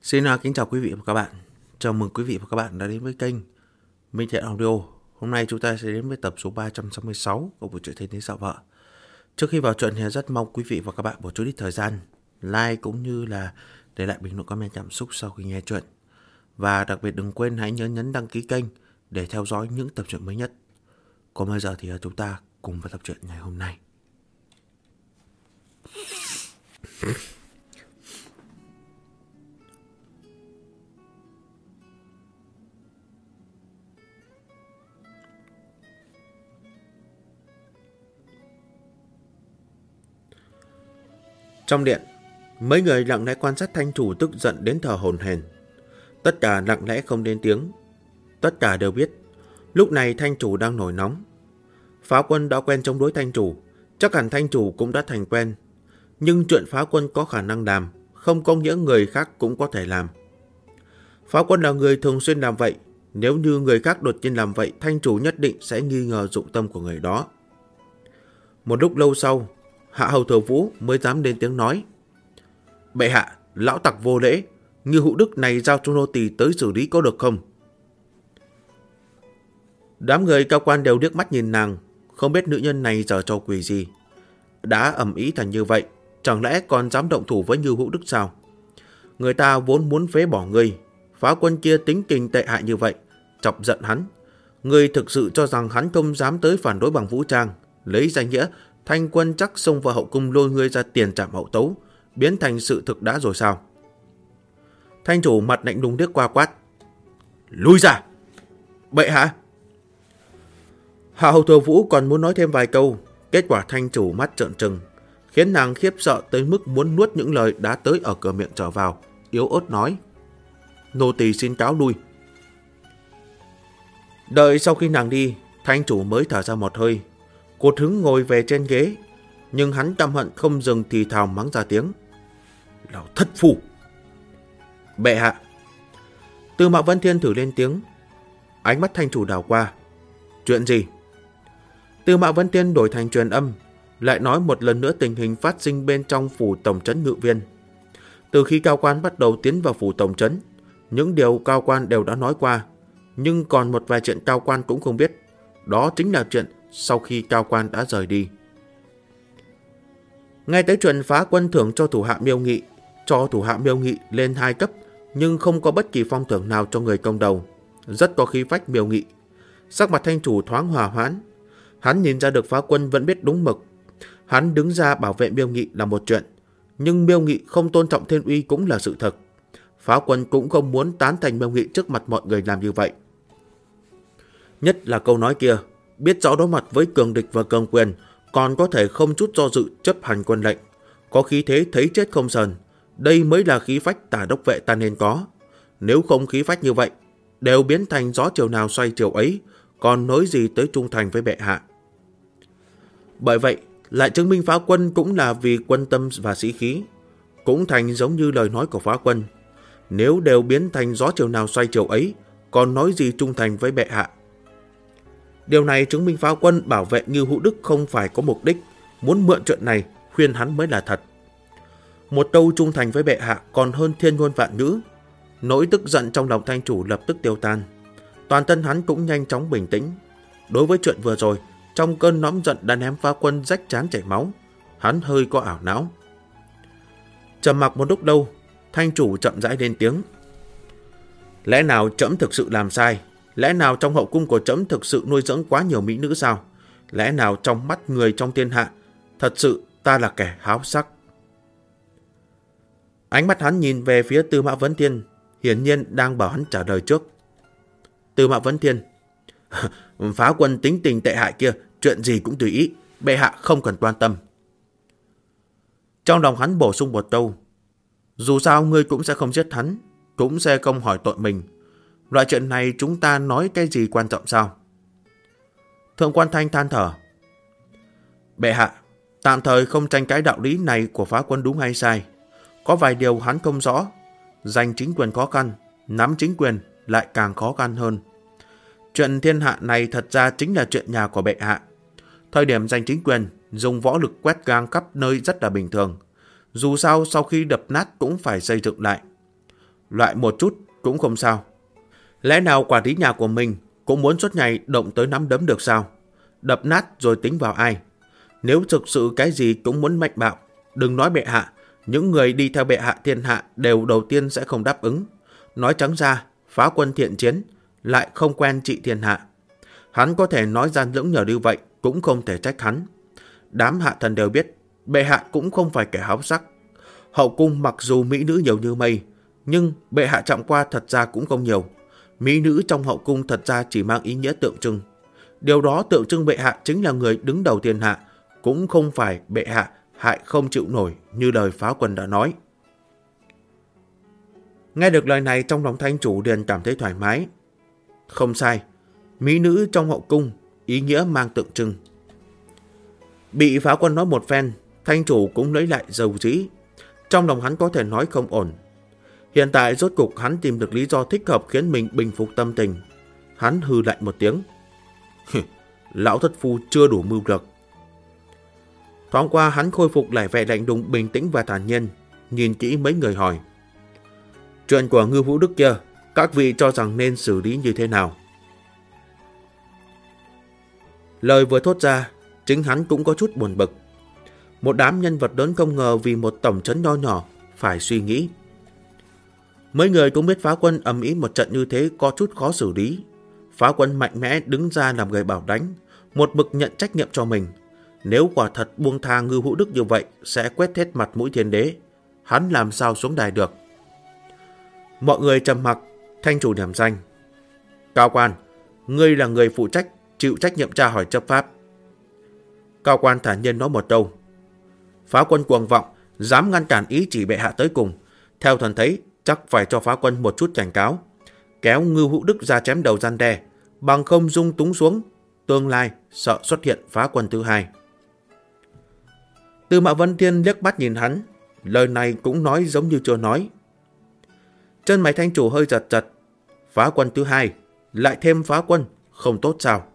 Xin kính chào quý vị và các bạn. Chào mừng quý vị và các bạn đã đến với kênh Minh Thiện Audio. Hôm nay chúng ta sẽ đến với tập số 366 của bộ truyện Thế Thế Dạo Vợ. Trước khi vào chuyện thì rất mong quý vị và các bạn một chút ít thời gian like cũng như là để lại bình luận comment cảm xúc sau khi nghe chuyện. Và đặc biệt đừng quên hãy nhớ nhấn đăng ký kênh để theo dõi những tập truyện mới nhất. Còn bây giờ thì chúng ta cùng vào tập truyện ngày hôm nay. Trong điện, mấy người lặng lẽ quan sát Thanh chủ tức giận đến thở hổn hển. Tất cả lặng lẽ không lên tiếng. Tất cả đều biết, lúc này Thanh chủ đang nổi nóng. Phá quân đã quen chống đối Thanh chủ, chắc hẳn Thanh chủ cũng đã thành quen. Nhưng chuyện phá quân có khả năng làm, không có nghĩa người khác cũng có thể làm. Phá quân là người thường xuyên làm vậy, nếu như người khác đột nhiên làm vậy, Thanh chủ nhất định sẽ nghi ngờ dụng tâm của người đó. Một lúc lâu sau, Hạ Hầu Thừa Vũ mới dám lên tiếng nói: Bệ hạ, lão tặc vô lễ, Ngưu Hữu Đức này giao cho nô tỳ tới xử lý có được không? Đám người cao quan đều liếc mắt nhìn nàng, không biết nữ nhân này giở trò quỷ gì. Đã ầm ĩ thành như vậy, chẳng lẽ còn dám động thủ với Ngưu Hữu Đức sao? Người ta vốn muốn phế bỏ ngươi, phá quân kia tính tình tệ hại như vậy, chọc giận hắn. Ngươi thực sự cho rằng hắn không dám tới phản đối bằng vũ trang, lấy danh nghĩa Thanh quân chắc xông vào hậu cung lôi ngươi ra tiền trảm hậu tấu, biến thành sự thực đã rồi sao? Thanh chủ mặt lạnh lùng liếc qua quát: Lui ra! Bệ hạ! Hạ Hầu Thừa Vũ còn muốn nói thêm vài câu, kết quả Thanh chủ mắt trợn trừng, khiến nàng khiếp sợ tới mức muốn nuốt những lời đã tới ở cửa miệng trở vào, yếu ớt nói: Nô tỳ xin cáo lui. Đợi sau khi nàng đi, Thanh chủ mới thở ra một hơi, cột hứng ngồi về trên ghế, nhưng hắn căm hận không dừng thì thào mắng ra tiếng: Lão thất phu! Bệ hạ! Tư Mã Vân Thiên thử lên tiếng. Ánh mắt Thanh chủ đảo qua. Chuyện gì? Tư Mã Vân Thiên đổi thành truyền âm, lại nói một lần nữa tình hình phát sinh bên trong phủ tổng trấn Ngự Viên. Từ khi cao quan bắt đầu tiến vào phủ tổng trấn, những điều cao quan đều đã nói qua, nhưng còn một vài chuyện cao quan cũng không biết. Đó chính là chuyện sau khi cao quan đã rời đi. Ngay tới chuyện phá quân thưởng cho thủ hạ Miêu Nghị, cho thủ hạ Miêu Nghị lên 2 cấp, nhưng không có bất kỳ phong thưởng nào cho người công đầu, rất có khí phách Miêu Nghị. Sắc mặt Thanh chủ thoáng hòa hoãn, hắn nhìn ra được phá quân vẫn biết đúng mực. Hắn đứng ra bảo vệ Miêu Nghị là một chuyện, nhưng Miêu Nghị không tôn trọng Thiên Uy cũng là sự thật. Phá quân cũng không muốn tán thành Miêu Nghị trước mặt mọi người làm như vậy. Nhất là câu nói kia, biết rõ đối mặt với cường địch và cường quyền, còn có thể không chút do dự chấp hành quân lệnh, có khí thế thấy chết không sờn. Đây mới là khí phách Tả đốc vệ ta nên có. Nếu không khí phách như vậy, đều biến thành gió chiều nào xoay chiều ấy, còn nói gì tới trung thành với bệ hạ. Bởi vậy, lại chứng minh phá quân cũng là vì quân tâm và sĩ khí, cũng thành giống như lời nói của phá quân. Nếu đều biến thành gió chiều nào xoay chiều ấy, còn nói gì trung thành với bệ hạ. Điều này chứng minh phá quân bảo vệ Ngưu Hữu Đức không phải có mục đích, muốn mượn chuyện này khuyên hắn mới là thật. Một câu trung thành với bệ hạ còn hơn thiên ngôn vạn ngữ. Nỗi tức giận trong lòng Thanh chủ lập tức tiêu tan. Toàn thân hắn cũng nhanh chóng bình tĩnh. Đối với chuyện vừa rồi, trong cơn nóng giận đã ném phá quân rách trán chảy máu, hắn hơi có ảo não. Trầm mặc một lúc lâu, Thanh chủ chậm rãi lên tiếng: Lẽ nào trẫm thực sự làm sai? Lẽ nào trong hậu cung của trẫm thực sự nuôi dưỡng quá nhiều mỹ nữ sao? Lẽ nào trong mắt người trong thiên hạ, thật sự ta là kẻ háo sắc? Ánh mắt hắn nhìn về phía Tư Mã Vấn Thiên, hiển nhiên đang bảo hắn trả lời trước. Tư Mã Vấn Thiên: Phá quân tính tình tệ hại kia, chuyện gì cũng tùy ý, bệ hạ không cần quan tâm. Trong lòng hắn bổ sung một câu: Dù sao ngươi cũng sẽ không giết hắn, cũng sẽ không hỏi tội mình. Loại chuyện này chúng ta nói cái gì quan trọng sao? Thượng quan Thanh than thở: Bệ hạ, tạm thời không tranh cãi đạo lý này của phá quân đúng hay sai. Có vài điều hắn không rõ. Giành chính quyền khó khăn, nắm chính quyền lại càng khó khăn hơn. Chuyện thiên hạ này thật ra chính là chuyện nhà của bệ hạ. Thời điểm giành chính quyền, dùng võ lực quét ngang khắp nơi rất là bình thường. Dù sao sau khi đập nát cũng phải xây dựng lại. loại một chút cũng không sao. Lẽ nào quản lý nhà của mình cũng muốn suốt ngày động tới nắm đấm được sao? Đập nát rồi tính vào ai? Nếu thực sự cái gì cũng muốn mạnh bạo, đừng nói bệ hạ, những người đi theo bệ hạ thiên hạ đều đầu tiên sẽ không đáp ứng. Nói trắng ra, phá quân thiện chiến, lại không quen trị thiên hạ. Hắn có thể nói gian lưỡng nhờ như vậy, cũng không thể trách hắn. Đám hạ thần đều biết, bệ hạ cũng không phải kẻ háo sắc. Hậu cung mặc dù mỹ nữ nhiều như mây, nhưng bệ hạ chạm qua thật ra cũng không nhiều. Mỹ nữ trong hậu cung thật ra chỉ mang ý nghĩa tượng trưng. Điều đó tượng trưng bệ hạ chính là người đứng đầu thiên hạ, cũng không phải bệ hạ hại không chịu nổi như lời phá quân đã nói. Nghe được lời này trong lòng Thanh chủ liền cảm thấy thoải mái. Không sai, mỹ nữ trong hậu cung, ý nghĩa mang tượng trưng. Bị phá quân nói một phen, Thanh chủ cũng lấy lại dầu dĩ. Trong lòng hắn có thể nói không ổn. Hiện tại rốt cục hắn tìm được lý do thích hợp khiến mình bình phục tâm tình. Hắn hừ lạnh một tiếng. Lão thất phu chưa đủ mưu lược. Thoáng qua hắn khôi phục lại vẻ lạnh lùng bình tĩnh và thản nhiên, nhìn kỹ mấy người hỏi. Chuyện của Ngưu Vũ Đức kia, các vị cho rằng nên xử lý như thế nào? Lời vừa thốt ra, chính hắn cũng có chút buồn bực. Một đám nhân vật lớn không ngờ vì một tổng trấn nho nhỏ phải suy nghĩ. Mấy người cũng biết phá quân ầm ĩ một trận như thế có chút khó xử lý. Phá quân mạnh mẽ đứng ra làm người bảo đánh, một bực nhận trách nhiệm cho mình. Nếu quả thật buông tha Ngưu Vũ Đức như vậy sẽ quét hết mặt mũi thiên đế. Hắn làm sao xuống đài được? Mọi người trầm mặc. Thanh chủ điểm danh. Cao quan, ngươi là người phụ trách chịu trách nhiệm tra hỏi chấp pháp. Cao quan thản nhiên nói một câu. Phá quân cuồng vọng, dám ngăn cản ý chỉ bệ hạ tới cùng. Theo thần thấy, chắc phải cho phá quân một chút cảnh cáo. Kéo Ngưu Vũ Đức ra chém đầu gian đe, bằng không dung túng xuống. Tương lai sợ xuất hiện phá quân thứ hai. Tư Mã Vân Thiên liếc mắt nhìn hắn. Lời này cũng nói giống như chưa nói. Chân mày Thanh chủ hơi giật giật. Phá quân thứ hai, lại thêm phá quân, không tốt sao?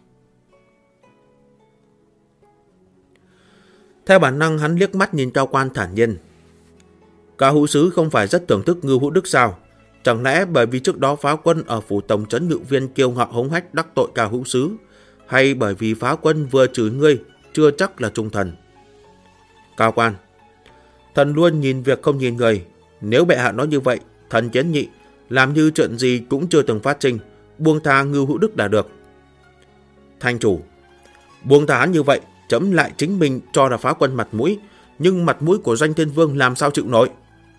Theo bản năng hắn liếc mắt nhìn Cao quan thản nhiên. Cao hữu sứ không phải rất thưởng thức Ngưu Vũ Đức sao? Chẳng lẽ bởi vì trước đó phá quân ở phủ tổng trấn ngự viên kiêu ngạo hống hách đắc tội Cao hữu sứ, hay bởi vì phá quân vừa chửi ngươi chưa chắc là trung thần? Cao quan, thần luôn nhìn việc không nhìn người. Nếu bệ hạ nói như vậy, thần kiến nghị làm như chuyện gì cũng chưa từng phát sinh, buông tha Ngưu Vũ Đức là được. Thanh chủ, buông tha hắn như vậy, chấm lại chính mình cho là phá quân mặt mũi, nhưng mặt mũi của Doanh Thiên Vương làm sao chịu nổi?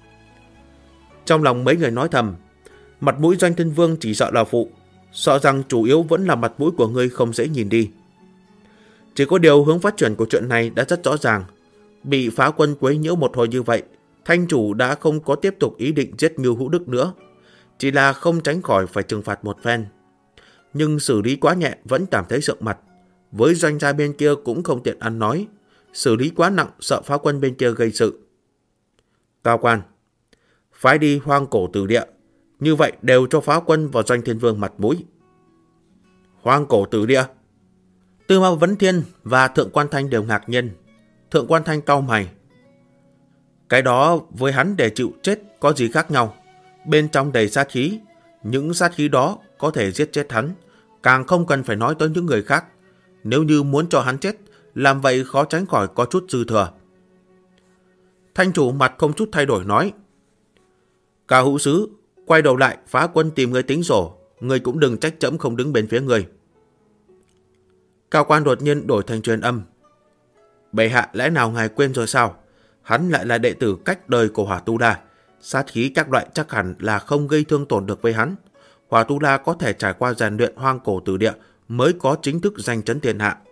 Trong lòng mấy người nói thầm, mặt mũi Doanh Thiên Vương chỉ sợ là phụ, sợ rằng chủ yếu vẫn là mặt mũi của ngươi không dễ nhìn đi. Chỉ có điều hướng phát triển của chuyện này đã rất rõ ràng. Bị phá quân quấy nhiễu một hồi như vậy, Thanh chủ đã không có tiếp tục ý định giết Ngưu Vũ Đức nữa, chỉ là không tránh khỏi phải trừng phạt một phen. Nhưng xử lý quá nhẹ vẫn cảm thấy sượng mặt. Với Doanh gia bên kia cũng không tiện ăn nói, xử lý quá nặng sợ phá quân bên kia gây sự. Cao quan, phái đi Hoang Cổ Tử Địa, như vậy đều cho phá quân và Doanh Thiên Vương mặt mũi. Hoang Cổ Tử Địa? Tư Mã Vấn Thiên và Thượng Quan Thanh đều ngạc nhiên. Thượng Quan Thanh cau mày. Cái đó với hắn để chịu chết có gì khác nhau? Bên trong đầy sát khí, những sát khí đó có thể giết chết hắn, càng không cần phải nói tới những người khác. Nếu như muốn cho hắn chết, làm vậy khó tránh khỏi có chút dư thừa. Thanh chủ mặt không chút thay đổi nói. Cao hữu sứ, quay đầu lại phá quân tìm người tính sổ, người cũng đừng trách trẫm không đứng bên phía người. Cao quan đột nhiên đổi thành truyền âm. Bệ hạ lẽ nào ngài quên rồi sao? Hắn lại là đệ tử cách đời của Hỏa Tu La. Sát khí các loại chắc hẳn là không gây thương tổn được với hắn. Hỏa Tu La có thể trải qua rèn luyện Hoang Cổ Tử Địa mới có chính thức danh chấn thiên hạ.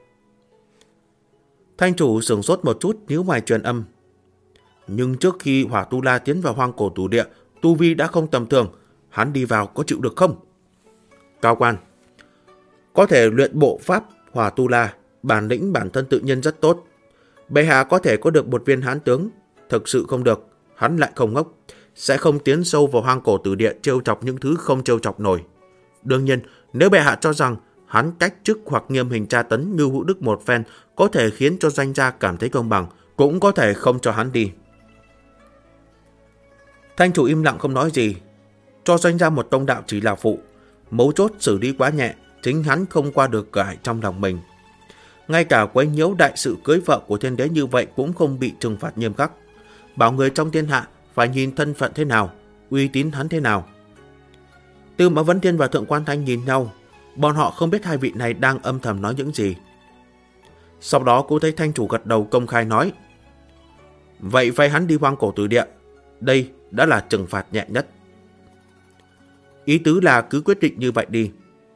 Thanh chủ sửng sốt một chút nhíu mày truyền âm. Nhưng trước khi Hỏa Tu La tiến vào Hoang Cổ Tử Địa, tu vi đã không tầm thường, hắn đi vào có chịu được không? Cao quan, có thể luyện bộ pháp Hỏa Tu La, bản lĩnh bản thân tự nhiên rất tốt. Bệ hạ có thể có được một viên hán tướng, thực sự không được, hắn lại không ngốc, sẽ không tiến sâu vào Hoang Cổ Tử Địa trêu chọc những thứ không trêu chọc nổi. Đương nhiên, nếu bệ hạ cho rằng hắn cách chức hoặc nghiêm hình tra tấn Ngưu Vũ Đức một phen có thể khiến cho Doanh gia cảm thấy công bằng, cũng có thể không cho hắn đi. Thanh chủ im lặng không nói gì, Cho doanh ra một tông đạo chỉ là phụ, mấu chốt xử lý quá nhẹ, chính hắn không qua được cửa ải trong lòng mình. Ngay cả quấy nhiễu đại sự cưới vợ của thiên đế như vậy cũng không bị trừng phạt nghiêm khắc. Bảo người trong thiên hạ phải nhìn thân phận thế nào, uy tín hắn thế nào. Tư Mã Vấn Thiên và Thượng Quan Thanh nhìn nhau, bọn họ không biết hai vị này đang âm thầm nói những gì. Sau đó cô thấy Thanh chủ gật đầu công khai nói: vậy phải hắn đi Hoang Cổ Tử Địa, đây đã là trừng phạt nhẹ nhất. Ý tứ là cứ quyết định như vậy đi.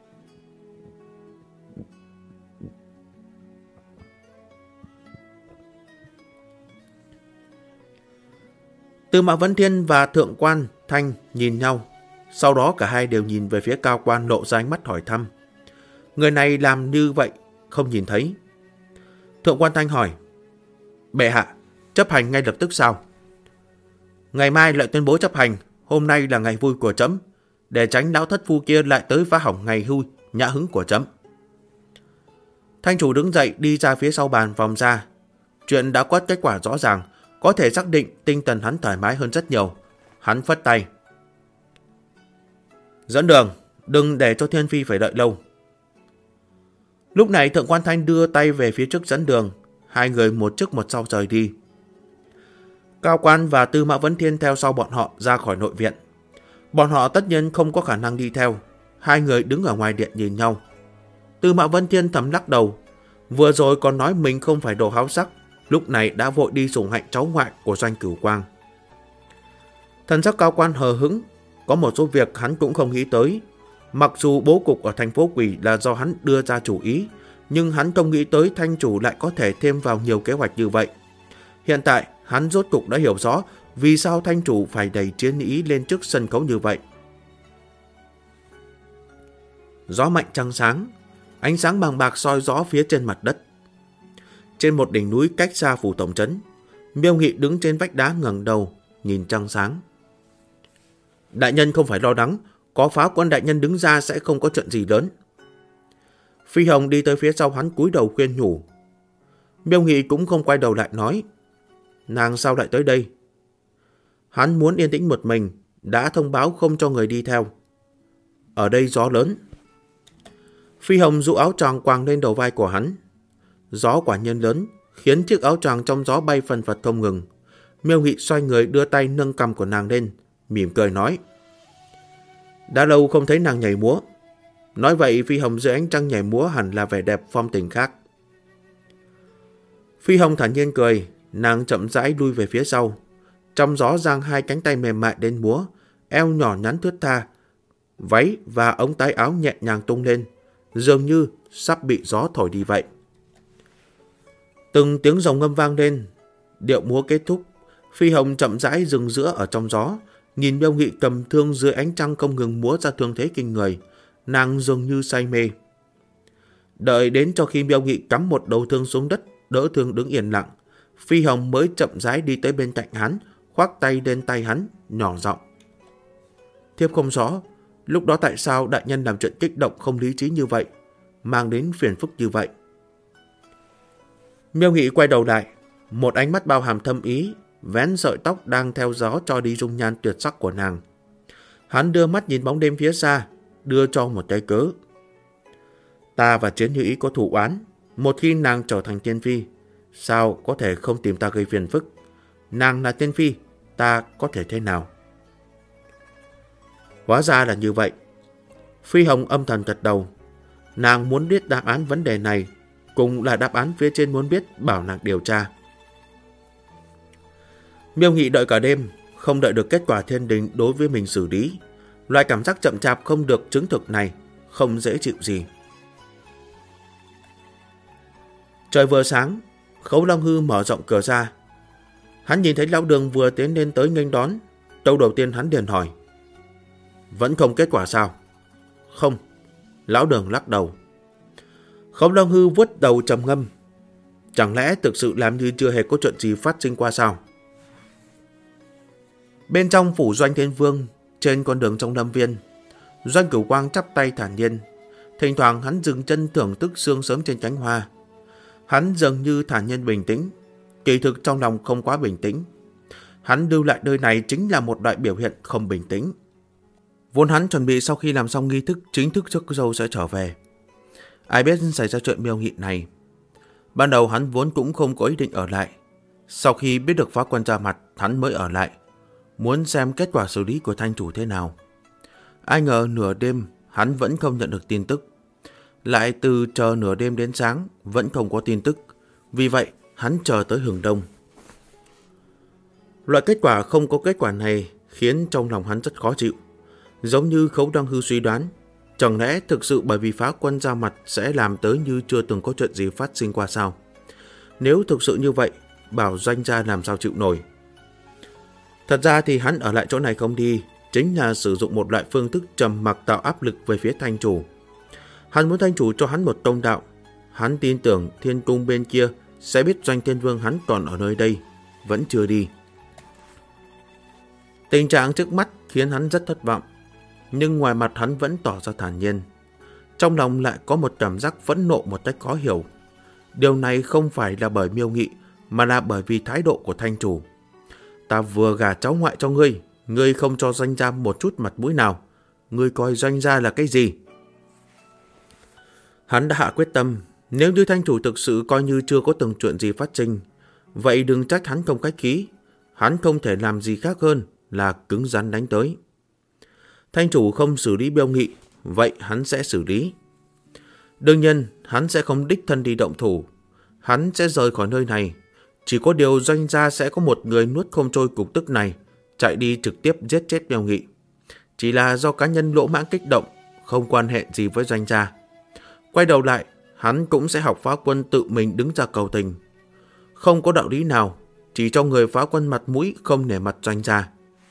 Tư Mã Vấn Thiên và Thượng Quan Thanh nhìn nhau, sau đó cả hai đều nhìn về phía Cao Quan, lộ ra ánh mắt hỏi thăm. Người này làm như vậy không nhìn thấy. Thượng Quan Thanh hỏi: bệ hạ, chấp hành ngay lập tức sao? Ngày mai lại tuyên bố chấp hành, hôm nay là ngày vui của trẫm, để tránh lão thất phu kia lại tới phá hỏng ngày vui nhã hứng của trẫm. Thanh chủ đứng dậy đi ra phía sau bàn vòng ra. Chuyện đã có kết quả rõ ràng, có thể xác định tinh thần hắn thoải mái hơn rất nhiều. Hắn phất tay: dẫn đường, đừng để cho Thiên Phi phải đợi lâu. Lúc này Thượng Quan Thanh đưa tay về phía trước dẫn đường, hai người một trước một sau rời đi. Cao Quan và Tư Mã Vấn Thiên theo sau bọn họ ra khỏi nội viện. Bọn họ tất nhiên không có khả năng đi theo. Hai người đứng ở ngoài điện nhìn nhau. Tư Mã Vấn Thiên thầm lắc đầu. Vừa rồi còn nói mình không phải đồ háo sắc, lúc này đã vội đi sủng hạnh cháu ngoại của Doanh Cửu Quang. Thần sắc Cao Quan hờ hững, có một số việc hắn cũng không nghĩ tới. Mặc dù bố cục ở thành phố Quỷ là do hắn đưa ra chủ ý, nhưng hắn không nghĩ tới Thanh chủ lại có thể thêm vào nhiều kế hoạch như vậy. Hiện tại, hắn rốt cục đã hiểu rõ vì sao Thanh chủ phải đẩy chiến ý lên trước sân khấu như vậy. Gió mạnh trăng sáng, ánh sáng bằng bạc soi rõ phía trên mặt đất. Trên một đỉnh núi cách xa phủ tổng trấn, Miêu Nghị đứng trên vách đá ngẩng đầu, nhìn trăng sáng. Đại nhân không phải lo lắng, có Phá Quân đại nhân đứng ra sẽ không có chuyện gì lớn. Phi Hồng đi tới phía sau hắn cúi đầu khuyên nhủ. Miêu Nghị cũng không quay đầu lại nói: nàng sao lại tới đây? Hắn muốn yên tĩnh một mình, đã thông báo không cho người đi theo. Ở đây gió lớn. Phi Hồng dụ áo choàng quàng lên đầu vai của hắn. Gió quả nhiên lớn, khiến chiếc áo choàng trong gió bay phần phật không ngừng. Miêu Nghị xoay người đưa tay nâng cằm của nàng lên, mỉm cười nói: đã lâu không thấy nàng nhảy múa. Nói vậy Phi Hồng dưới ánh trăng nhảy múa hẳn là vẻ đẹp phong tình khác. Phi Hồng thản nhiên cười, nàng chậm rãi lui về phía sau. Trong gió giang hai cánh tay mềm mại đến múa, eo nhỏ nhắn thướt tha, váy và ống tay áo nhẹ nhàng tung lên, dường như sắp bị gió thổi đi vậy. Từng tiếng rồng ngâm vang lên, điệu múa kết thúc. Phi Hồng chậm rãi dừng giữa ở trong gió, nhìn Miêu Nghị cầm thương dưới ánh trăng không ngừng múa ra thương thế kinh người, nàng dường như say mê. Đợi đến cho khi Miêu Nghị cắm một đầu thương xuống đất, đỡ thương đứng yên lặng, Phi Hồng mới chậm rãi đi tới bên cạnh hắn, khoác tay lên tay hắn, nhỏ giọng: thiếp không rõ, lúc đó tại sao đại nhân làm chuyện kích động không lý trí như vậy, mang đến phiền phức như vậy. Miêu Nghị quay đầu lại, một ánh mắt bao hàm thâm ý, vén sợi tóc đang theo gió cho đi dung nhan tuyệt sắc của nàng. Hắn đưa mắt nhìn bóng đêm phía xa, đưa cho một cái cớ. Ta và Chiến Như Ý có thù oán, một khi nàng trở thành tiên phi, sao có thể không tìm ta gây phiền phức? Nàng là tiên phi, ta có thể thế nào? Hóa ra là như vậy. Phi Hồng âm thầm gật đầu. Nàng muốn biết đáp án vấn đề này, cũng là đáp án phía trên muốn biết, bảo nàng điều tra. Miêu Nghị đợi cả đêm, không đợi được kết quả thiên đình đối với mình xử lý. Loại cảm giác chậm chạp không được chứng thực này không dễ chịu gì. Trời vừa sáng, Khấu Long Hư mở rộng cửa ra. Hắn nhìn thấy Lão Đường vừa tiến lên tới nghênh đón. Câu đầu tiên hắn liền hỏi: vẫn không kết quả sao? Không. Lão Đường lắc đầu. Khấu Long Hư vuốt đầu trầm ngâm. Chẳng lẽ thực sự làm như chưa hề có chuyện gì phát sinh qua sao? Bên trong phủ Doanh Thiên Vương, trên con đường trong lâm viên, Doanh Cửu Quang chắp tay thản nhiên. Thỉnh thoảng hắn dừng chân thưởng thức sương sớm trên cánh hoa. Hắn dường như thản nhiên bình tĩnh, kỳ thực trong lòng không quá bình tĩnh. Hắn lưu lại nơi này chính là một loại biểu hiện không bình tĩnh. Vốn hắn chuẩn bị sau khi làm xong nghi thức chính thức rước dâu sẽ trở về. Ai biết xảy ra chuyện Miêu Nghị này. Ban đầu hắn vốn cũng không có ý định ở lại. Sau khi biết được phá quân ra mặt, hắn mới ở lại, muốn xem kết quả xử lý của thanh chủ thế nào. Ai ngờ nửa đêm hắn vẫn không nhận được tin tức. Lại từ chờ nửa đêm đến sáng vẫn không có tin tức. Vì vậy hắn chờ tới hừng đông. Loại kết quả không có kết quả này khiến trong lòng hắn rất khó chịu. Giống như Khấu Đăng Hư suy đoán, chẳng lẽ thực sự bởi vì phá quân ra mặt sẽ làm tới như chưa từng có chuyện gì phát sinh qua sao? Nếu thực sự như vậy, bảo Doanh gia làm sao chịu nổi. Thật ra thì hắn ở lại chỗ này không đi, chính là sử dụng một loại phương thức trầm mặc tạo áp lực về phía thanh chủ. Hắn muốn thanh chủ cho hắn một tông đạo. Hắn tin tưởng thiên cung bên kia sẽ biết Doanh Thiên Vương hắn còn ở nơi đây, vẫn chưa đi. Tình trạng trước mắt khiến hắn rất thất vọng, nhưng ngoài mặt hắn vẫn tỏ ra thản nhiên. Trong lòng lại có một cảm giác phẫn nộ một cách khó hiểu. Điều này không phải là bởi Miêu Nghị, mà là bởi vì thái độ của thanh chủ. Ta vừa gả cháu ngoại cho ngươi, ngươi không cho Doanh gia một chút mặt mũi nào. Ngươi coi Doanh gia là cái gì? Hắn đã hạ quyết tâm, nếu như thanh chủ thực sự coi như chưa có từng chuyện gì phát sinh, vậy đừng trách hắn không khách khí. Hắn không thể làm gì khác hơn là cứng rắn đánh tới. Thanh chủ không xử lý Miêu Nghị, vậy hắn sẽ xử lý. Đương nhiên, hắn sẽ không đích thân đi động thủ. Hắn sẽ rời khỏi nơi này. Chỉ có điều Doanh gia sẽ có một người nuốt không trôi cục tức này, chạy đi trực tiếp giết chết Miêu Nghị. Chỉ là do cá nhân lỗ mãng kích động, không quan hệ gì với Doanh gia. Quay đầu lại, hắn cũng sẽ học phá quân tự mình đứng ra cầu tình. Không có đạo lý nào, chỉ cho người phá quân mặt mũi không nể mặt Doanh gia.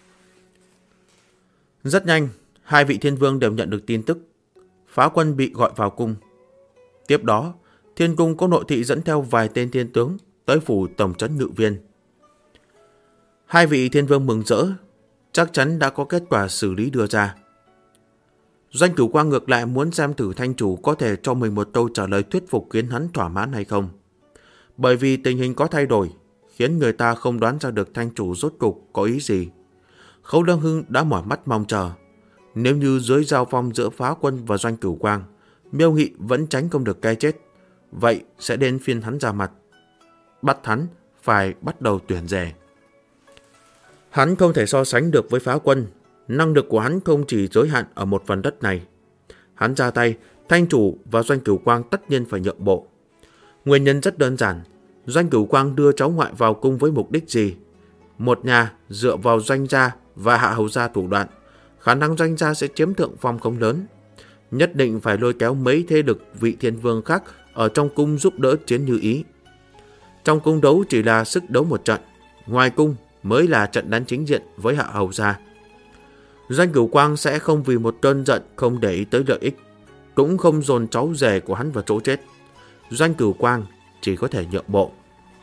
Rất nhanh, hai vị thiên vương đều nhận được tin tức. Phá quân bị gọi vào cung. Tiếp đó, thiên cung có nội thị dẫn theo vài tên thiên tướng tới phủ tổng trấn ngự viên. Hai vị thiên vương mừng rỡ, chắc chắn đã có kết quả xử lý đưa ra. Doanh Cửu Quang ngược lại muốn xem thử thanh chủ có thể cho mình một câu trả lời thuyết phục khiến hắn thỏa mãn hay không. Bởi vì tình hình có thay đổi, khiến người ta không đoán ra được thanh chủ rốt cục có ý gì. Khấu Đăng Hưng đã mỏi mắt mong chờ. Nếu như dưới giao phong giữa phá quân và Doanh Cửu Quang, Miêu Nghị vẫn tránh không được cái chết, vậy sẽ đến phiên hắn ra mặt. Bắt hắn phải bắt đầu tuyển rẻ. Hắn không thể so sánh được với phá quân. Năng lực của hắn không chỉ giới hạn ở một phần đất này. Hắn ra tay, thanh chủ và Doanh Cửu Quang tất nhiên phải nhượng bộ. Nguyên nhân rất đơn giản. Doanh Cửu Quang đưa cháu ngoại vào cung với mục đích gì? Một nhà dựa vào Doanh gia và Hạ Hầu gia thủ đoạn, khả năng Doanh gia sẽ chiếm thượng phong không lớn. Nhất định phải lôi kéo mấy thế lực vị thiên vương khác ở trong cung giúp đỡ chiến như ý. Trong cung đấu chỉ là sức đấu một trận, ngoài cung mới là trận đánh chính diện với Hạ Hầu gia. Doanh Cửu Quang sẽ không vì một cơn giận không để ý tới lợi ích, cũng không dồn cháu rể của hắn vào chỗ chết. Doanh Cửu Quang chỉ có thể nhượng bộ.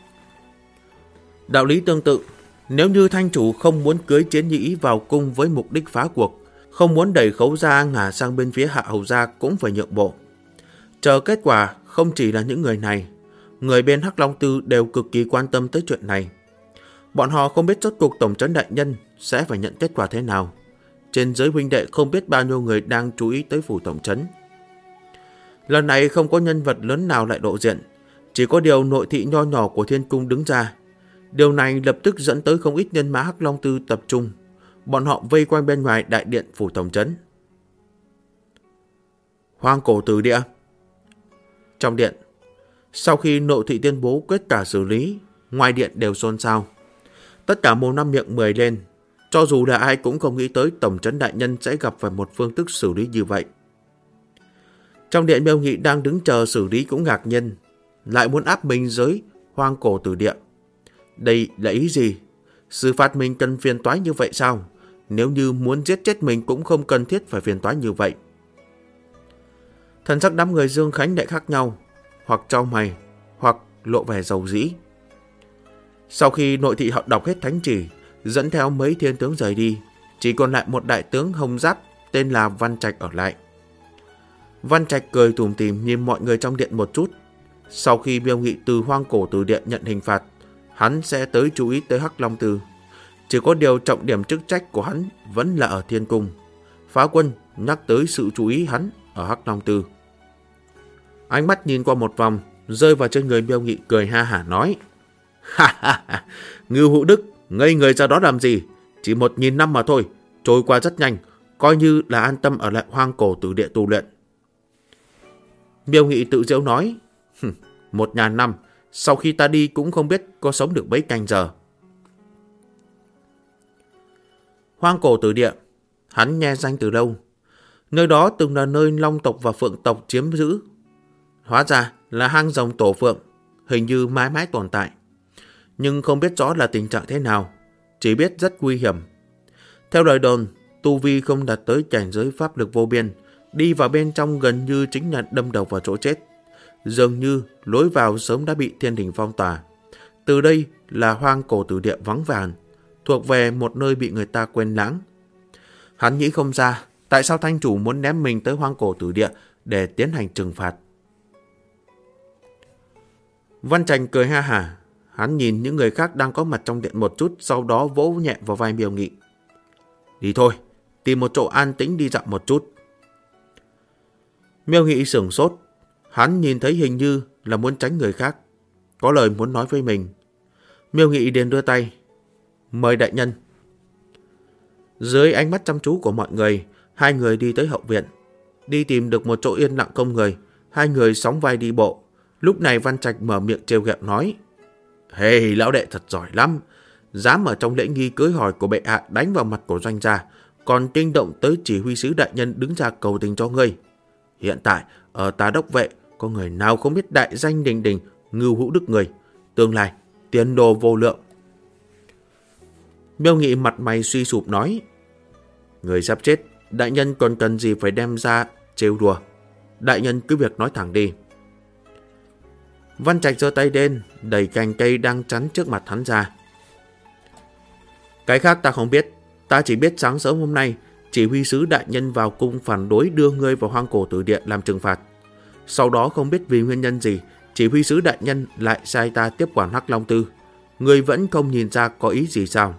Đạo lý tương tự, nếu như thanh chủ không muốn cưới Chiến Như Ý vào cung với mục đích phá cuộc, không muốn đẩy Khấu gia ngả sang bên phía Hạ Hầu gia cũng phải nhượng bộ. Chờ kết quả không chỉ là những người này, người bên Hắc Long Tư đều cực kỳ quan tâm tới chuyện này. Bọn họ không biết rốt cuộc tổng trấn đại nhân sẽ phải nhận kết quả thế nào. Trên giới huynh đệ không biết bao nhiêu người đang chú ý tới phủ tổng trấn. Lần này không có nhân vật lớn nào lại lộ diện, chỉ có điều nội thị nho nhỏ của thiên cung đứng ra. Điều này lập tức dẫn tới không ít nhân mã Hắc Long Tư tập trung. Bọn họ vây quanh bên ngoài đại điện phủ tổng trấn. Hoang cổ từ địa. Trong điện, sau khi nội thị tuyên bố kết quả xử lý, ngoài điện đều xôn xao. Tất cả mồm năm miệng mười lên. Cho dù là ai cũng không nghĩ tới tổng trấn đại nhân sẽ gặp phải một phương thức xử lý như vậy. Trong điện, Miêu Nghị đang đứng chờ xử lý cũng ngạc nhiên, lại muốn áp mình dưới hoang cổ tử địa. Đây là ý gì? Xử phạt mình cần phiền toái như vậy sao? Nếu như muốn giết chết mình cũng không cần thiết phải phiền toái như vậy. Thần sắc đám người Dương Khánh lại khác nhau, hoặc trao mày, hoặc lộ vẻ dầu dĩ. Sau khi nội thị họ đọc hết thánh chỉ, dẫn theo mấy thiên tướng rời đi, chỉ còn lại một đại tướng hồng giáp tên là Văn Trạch ở lại. Văn Trạch cười tủm tỉm nhìn mọi người trong điện một chút. Sau khi Miêu Nghị từ hoang cổ từ điện nhận hình phạt, hắn sẽ tới chú ý tới Hắc Long Tư. Chỉ có điều trọng điểm chức trách của hắn vẫn là ở thiên cung, Phá Quân nhắc tới sự chú ý hắn ở Hắc Long Tư. Ánh mắt nhìn qua một vòng, rơi vào trên người Miêu Nghị, cười ha hả nói: Ha ha ha, Ngưu Hữu Đức, ngây người ra đó làm gì? Chỉ 1000 năm mà thôi, trôi qua rất nhanh, coi như là an tâm ở lại Hoang Cổ Tử Địa tu luyện. Miêu Nghị tự giễu nói: 1000 năm, sau khi ta đi cũng không biết có sống được mấy canh giờ. Hoang Cổ Tử Địa, hắn nghe danh từ lâu. Nơi đó từng là nơi Long tộc và Phượng tộc chiếm giữ. Hóa ra là hang rồng Tổ Phượng, hình như mãi mãi tồn tại. Nhưng không biết rõ là tình trạng thế nào, chỉ biết rất nguy hiểm. Theo lời đồn, tu vi không đạt tới cảnh giới pháp lực vô biên, đi vào bên trong gần như chính là đâm đầu vào chỗ chết. Dường như lối vào sớm đã bị thiên đình phong tỏa. Từ đây là Hoang Cổ Tử Địa vắng vàng, thuộc về một nơi bị người ta quên lãng. Hắn nghĩ không ra tại sao Thanh chủ muốn ném mình tới Hoang Cổ Tử Địa để tiến hành trừng phạt. Văn Trành cười ha hả. Hắn nhìn những người khác đang có mặt trong điện một chút, sau đó vỗ nhẹ vào vai Miêu Nghị. Đi thôi, tìm một chỗ an tĩnh đi dạo một chút. Miêu Nghị sửng sốt. Hắn nhìn thấy hình như là muốn tránh người khác, có lời muốn nói với mình. Miêu Nghị liền đưa tay: Mời đại nhân. Dưới ánh mắt chăm chú của mọi người, hai người đi tới hậu viện. Đi tìm được một chỗ yên lặng không người, hai người sóng vai đi bộ. Lúc này Văn Trạch mở miệng trêu ghẹo nói: Hey, lão đệ thật giỏi lắm, dám ở trong lễ nghi cưới hỏi của bệ hạ đánh vào mặt của doanh gia, còn kinh động tới chỉ huy sứ đại nhân đứng ra cầu tình cho ngươi. Hiện tại ở Tá Đốc vệ có người nào không biết đại danh đình đình Ngưu Hữu Đức người, tương lai tiền đồ vô lượng. Miêu Nghị mặt mày suy sụp nói: Người sắp chết, đại nhân còn cần gì phải đem ra trêu đùa. Đại nhân cứ việc nói thẳng đi. Văn Trạch giơ tay lên, đẩy cành cây đang chắn trước mặt hắn ra. Cái khác ta không biết, ta chỉ biết sáng sớm hôm nay chỉ huy sứ đại nhân vào cung phản đối đưa ngươi vào Hoang Cổ Tử Địa làm trừng phạt. Sau đó không biết vì nguyên nhân gì, chỉ huy sứ đại nhân lại sai ta tiếp quản Hắc Long Tư. Ngươi vẫn không nhìn ra có ý gì sao?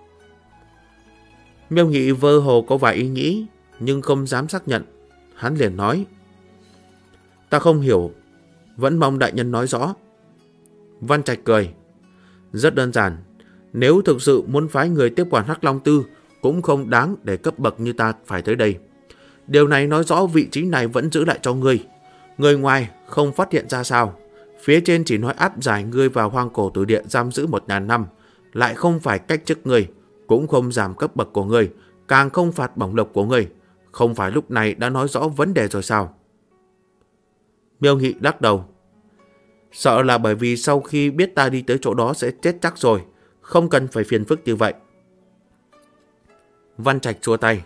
Miêu Nghị vơ hồ có vài ý nghĩ, nhưng không dám xác nhận. Hắn liền nói: Ta không hiểu, vẫn mong đại nhân nói rõ. Văn Trạch cười: Rất đơn giản, nếu thực sự muốn phái người tiếp quản Hắc Long Tư, cũng không đáng để cấp bậc như ta phải tới đây. Điều này nói rõ vị trí này vẫn giữ lại cho ngươi. Người ngoài không phát hiện ra sao? Phía trên chỉ nói áp giải ngươi vào Hoang Cổ Tử Địa giam giữ 1000 năm, lại không phải cách chức ngươi, cũng không giảm cấp bậc của ngươi, càng không phạt bổng lộc của ngươi. Không phải lúc này đã nói rõ vấn đề rồi sao? Miêu Nghị lắc đầu: Sợ là bởi vì sau khi biết ta đi tới chỗ đó sẽ chết chắc rồi, không cần phải phiền phức như vậy. Văn Trạch xua tay: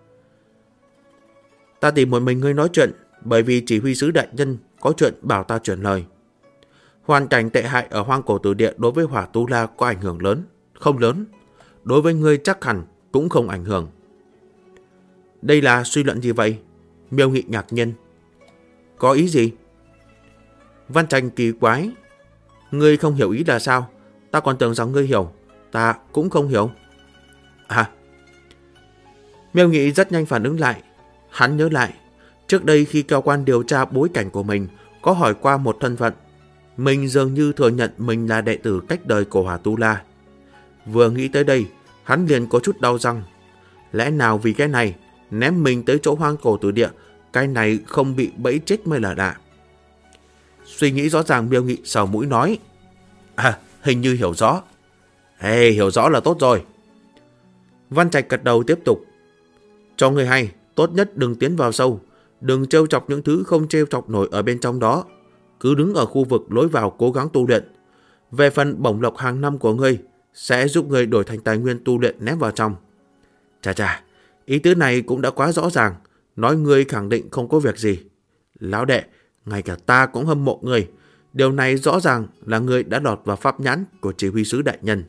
Ta tìm một mình ngươi nói chuyện, bởi vì chỉ huy sứ đại nhân có chuyện bảo ta chuyển lời. Hoàn cảnh tệ hại ở Hoang Cổ Tử Địa đối với Hỏa Tu La có ảnh hưởng lớn, không lớn. Đối với ngươi chắc hẳn cũng không ảnh hưởng. Đây là suy luận gì vậy? Miêu Nghị ngạc nhiên: Có ý gì? Văn Trạch kỳ quái: Ngươi không hiểu ý là sao? Ta còn tưởng rằng ngươi hiểu. Ta cũng không hiểu. À. Miêu Nghị rất nhanh phản ứng lại. Hắn nhớ lại, trước đây khi cơ quan điều tra bối cảnh của mình có hỏi qua một thân phận. Mình dường như thừa nhận mình là đệ tử cách đời của Hỏa Tu La. Vừa nghĩ tới đây, hắn liền có chút đau răng. Lẽ nào vì cái này ném mình tới chỗ Hoang Cổ Tử Địa, cái này không bị bẫy chết mới là lạ. Suy nghĩ rõ ràng, Miêu Nghị sờ mũi nói: Hình như hiểu rõ. Hiểu rõ là tốt rồi. Văn Trạch gật đầu tiếp tục: Cho người hay, tốt nhất đừng tiến vào sâu, đừng trêu chọc những thứ không trêu chọc nổi ở bên trong đó. Cứ đứng ở khu vực lối vào cố gắng tu luyện. Về phần bổng lộc hàng năm của ngươi, sẽ giúp ngươi đổi thành tài nguyên tu luyện ném vào trong. Chà, ý tứ này cũng đã quá rõ ràng, nói ngươi khẳng định không có việc gì. Lão đệ, ngay cả ta cũng hâm mộ ngươi. Điều này rõ ràng là ngươi đã lọt vào pháp nhãn của chỉ huy sứ đại nhân.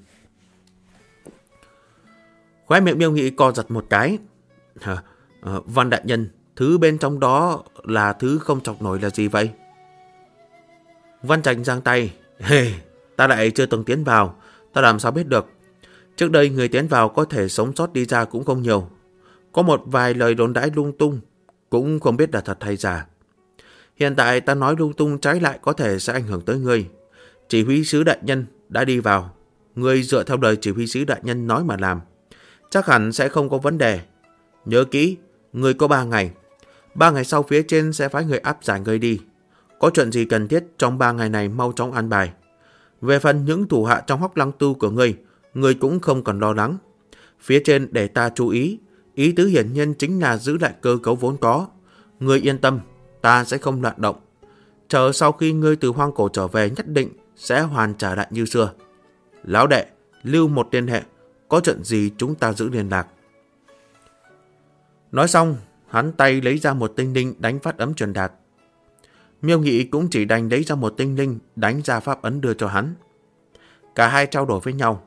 Khóe miệng Miêu Nghị co giật một cái. Văn đại nhân, thứ bên trong đó là thứ không chọc nổi là gì vậy? Văn Trạch giang tay: Ta lại chưa từng tiến vào, ta làm sao biết được. Trước đây người tiến vào có thể sống sót đi ra cũng không nhiều. Có một vài lời đồn đãi lung tung, cũng không biết là thật hay giả. Hiện tại ta nói lung tung trái lại có thể sẽ ảnh hưởng tới ngươi. Chỉ huy sứ đại nhân đã đi vào. Ngươi dựa theo lời chỉ huy sứ đại nhân nói mà làm, chắc hẳn sẽ không có vấn đề. Nhớ kỹ, ngươi có 3 ngày. 3 ngày sau phía trên sẽ phái người áp giải ngươi đi. Có chuyện gì cần thiết trong 3 ngày này mau chóng an bài. Về phần những thủ hạ trong Hoắc Lăng Tu của ngươi cũng không cần lo lắng. Phía trên để ta chú ý, ý tứ hiển nhiên chính là giữ lại cơ cấu vốn có. Ngươi yên tâm, ta sẽ không loạn động. Chờ sau khi ngươi từ hoang cổ trở về nhất định sẽ hoàn trả lại như xưa. Lão đệ, lưu một liên hệ, có chuyện gì chúng ta giữ liên lạc. Nói xong, hắn tay lấy ra một tinh linh đánh phát ấm truyền đạt. Miêu Nghị cũng chỉ đành lấy ra một tinh linh đánh ra pháp ấn đưa cho hắn. Cả hai trao đổi với nhau.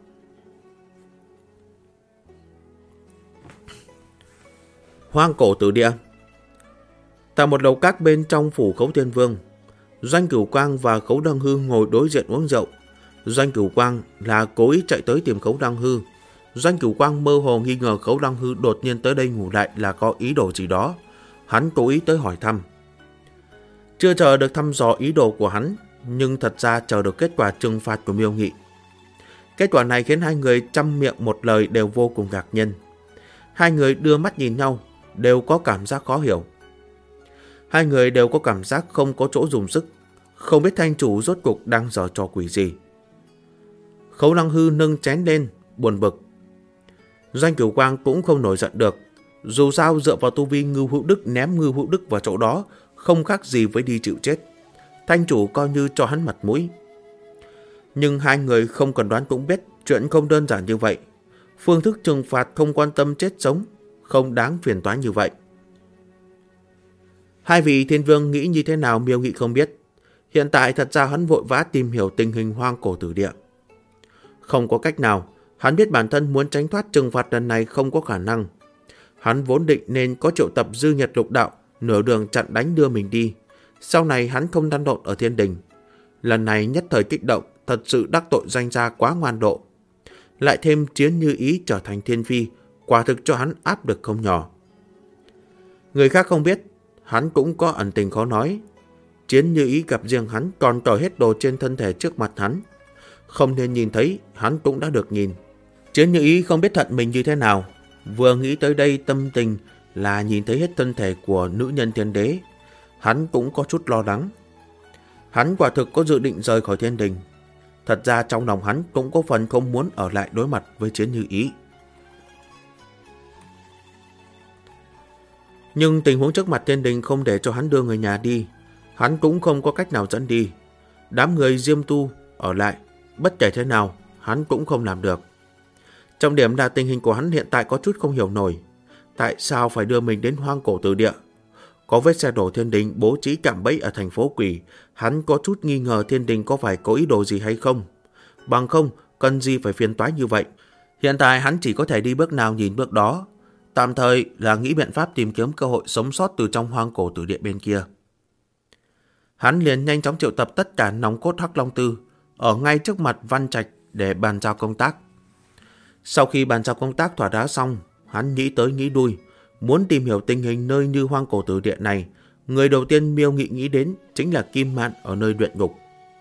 Hoang cổ tử địa. Tại một lầu các bên trong phủ Khấu Thiên Vương, Doanh Cửu Quang và Khấu Đăng Hư ngồi đối diện uống rượu. Doanh Cửu Quang là cố ý chạy tới tìm Khấu Đăng Hư. Doanh Cửu Quang mơ hồ nghi ngờ Khấu Đăng Hư đột nhiên tới đây ngủ lại là có ý đồ gì đó. Hắn cố ý tới hỏi thăm. Chưa chờ được thăm dò ý đồ của hắn, nhưng thật ra chờ được kết quả trừng phạt của Miêu Nghị. Kết quả này khiến hai người trăm miệng một lời đều vô cùng ngạc nhiên. Hai người đưa mắt nhìn nhau, đều có cảm giác khó hiểu. Hai người đều có cảm giác không có chỗ dùng sức, không biết thanh chủ rốt cuộc đang giở trò quỷ gì. Khấu Lăng Hư nâng chén lên, buồn bực. Doanh Cửu Quang cũng không nổi giận được. Dù sao dựa vào tu vi Ngưu Hữu Đức ném Ngưu Hữu Đức vào chỗ đó, không khác gì với đi chịu chết. Thanh chủ coi như cho hắn mặt mũi. Nhưng hai người không cần đoán cũng biết chuyện không đơn giản như vậy. Phương thức trừng phạt không quan tâm chết sống, không đáng phiền toái như vậy. Hai vị thiên vương nghĩ như thế nào Miêu Nghị không biết. Hiện tại thật ra hắn vội vã tìm hiểu tình hình hoang cổ tử địa. Không có cách nào, hắn biết bản thân muốn tránh thoát trừng phạt lần này không có khả năng. Hắn vốn định nên có triệu tập Dư Nhật Lục Đạo, nửa đường chặn đánh đưa mình đi. Sau này hắn không lăn lộn ở thiên đình. Lần này nhất thời kích động, thật sự đắc tội danh gia quá ngoan độ. Lại thêm Chiến Như Ý trở thành thiên phi, quả thực cho hắn áp lực không nhỏ. Người khác không biết, hắn cũng có ẩn tình khó nói. Chiến Như Ý gặp riêng hắn còn cởi hết đồ trên thân thể trước mặt hắn. Không nên nhìn thấy, hắn cũng đã được nhìn. Chiến Như Ý không biết thận mình như thế nào. Vừa nghĩ tới đây tâm tình là nhìn thấy hết thân thể của nữ nhân thiên đế. Hắn cũng có chút lo lắng. Hắn quả thực có dự định rời khỏi thiên đình. Thật ra trong lòng hắn cũng có phần không muốn ở lại đối mặt với Chiến Như Ý. Nhưng tình huống trước mặt thiên đình không để cho hắn đưa người nhà đi. Hắn cũng không có cách nào dẫn đi. Đám người Diêm Tu ở lại, bất kể thế nào, hắn cũng không làm được. Trọng điểm là tình hình của hắn hiện tại có chút không hiểu nổi. Tại sao phải đưa mình đến hoang cổ tử địa? Có vết xe đổ thiên đình bố trí cạm bẫy ở thành phố quỷ. Hắn có chút nghi ngờ thiên đình có phải có ý đồ gì hay không. Bằng không, cần gì phải phiền toái như vậy. Hiện tại hắn chỉ có thể đi bước nào nhìn bước đó. Tạm thời là nghĩ biện pháp tìm kiếm cơ hội sống sót từ trong hoang cổ tử địa bên kia. Hắn liền nhanh chóng triệu tập tất cả nòng cốt Hắc Long Tư ở ngay trước mặt Văn Trạch để bàn giao công tác. Sau khi bàn giao công tác thỏa đáng xong, hắn nghĩ tới nghĩ lui, muốn tìm hiểu tình hình nơi như hoang cổ tử địa này. Người đầu tiên Miêu Nghị nghĩ đến chính là Kim Mạn ở nơi luyện ngục.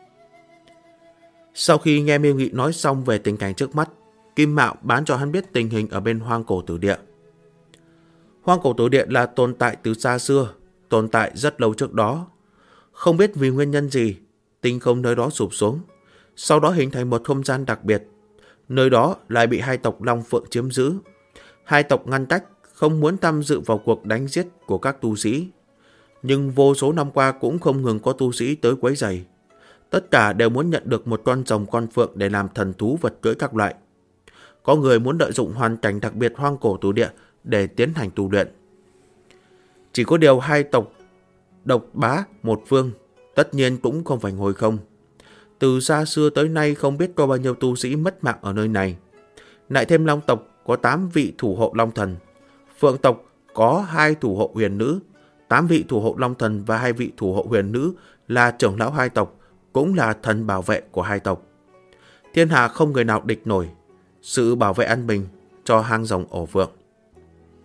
Sau khi nghe Miêu Nghị nói xong về tình cảnh trước mắt, Kim Mạo bán cho hắn biết tình hình ở bên hoang cổ tử địa. Hoang cổ tử địa là tồn tại từ xa xưa, tồn tại rất lâu trước đó. Không biết vì nguyên nhân gì, tinh không nơi đó sụp xuống, sau đó hình thành một không gian đặc biệt. Nơi đó lại bị hai tộc Long Phượng chiếm giữ. Hai tộc ngăn cách, không muốn tham dự vào cuộc đánh giết của các tu sĩ. Nhưng vô số năm qua cũng không ngừng có tu sĩ tới quấy rầy. Tất cả đều muốn nhận được một con rồng con phượng để làm thần thú vật cưỡi các loại. Có người muốn lợi dụng hoàn cảnh đặc biệt hoang cổ tử địa để tiến hành tu luyện. Chỉ có điều hai tộc độc bá một phương, tất nhiên cũng không phải ngồi không. Từ xa xưa tới nay không biết có bao nhiêu tu sĩ mất mạng ở nơi này. Lại thêm Long tộc có 8 vị thủ hộ Long Thần, Phượng tộc có 2 thủ hộ huyền nữ, 8 vị thủ hộ Long Thần và 2 vị thủ hộ huyền nữ là trưởng lão hai tộc, cũng là thần bảo vệ của hai tộc. Thiên hạ không người nào địch nổi sự bảo vệ an bình cho hang rồng ổ phượng.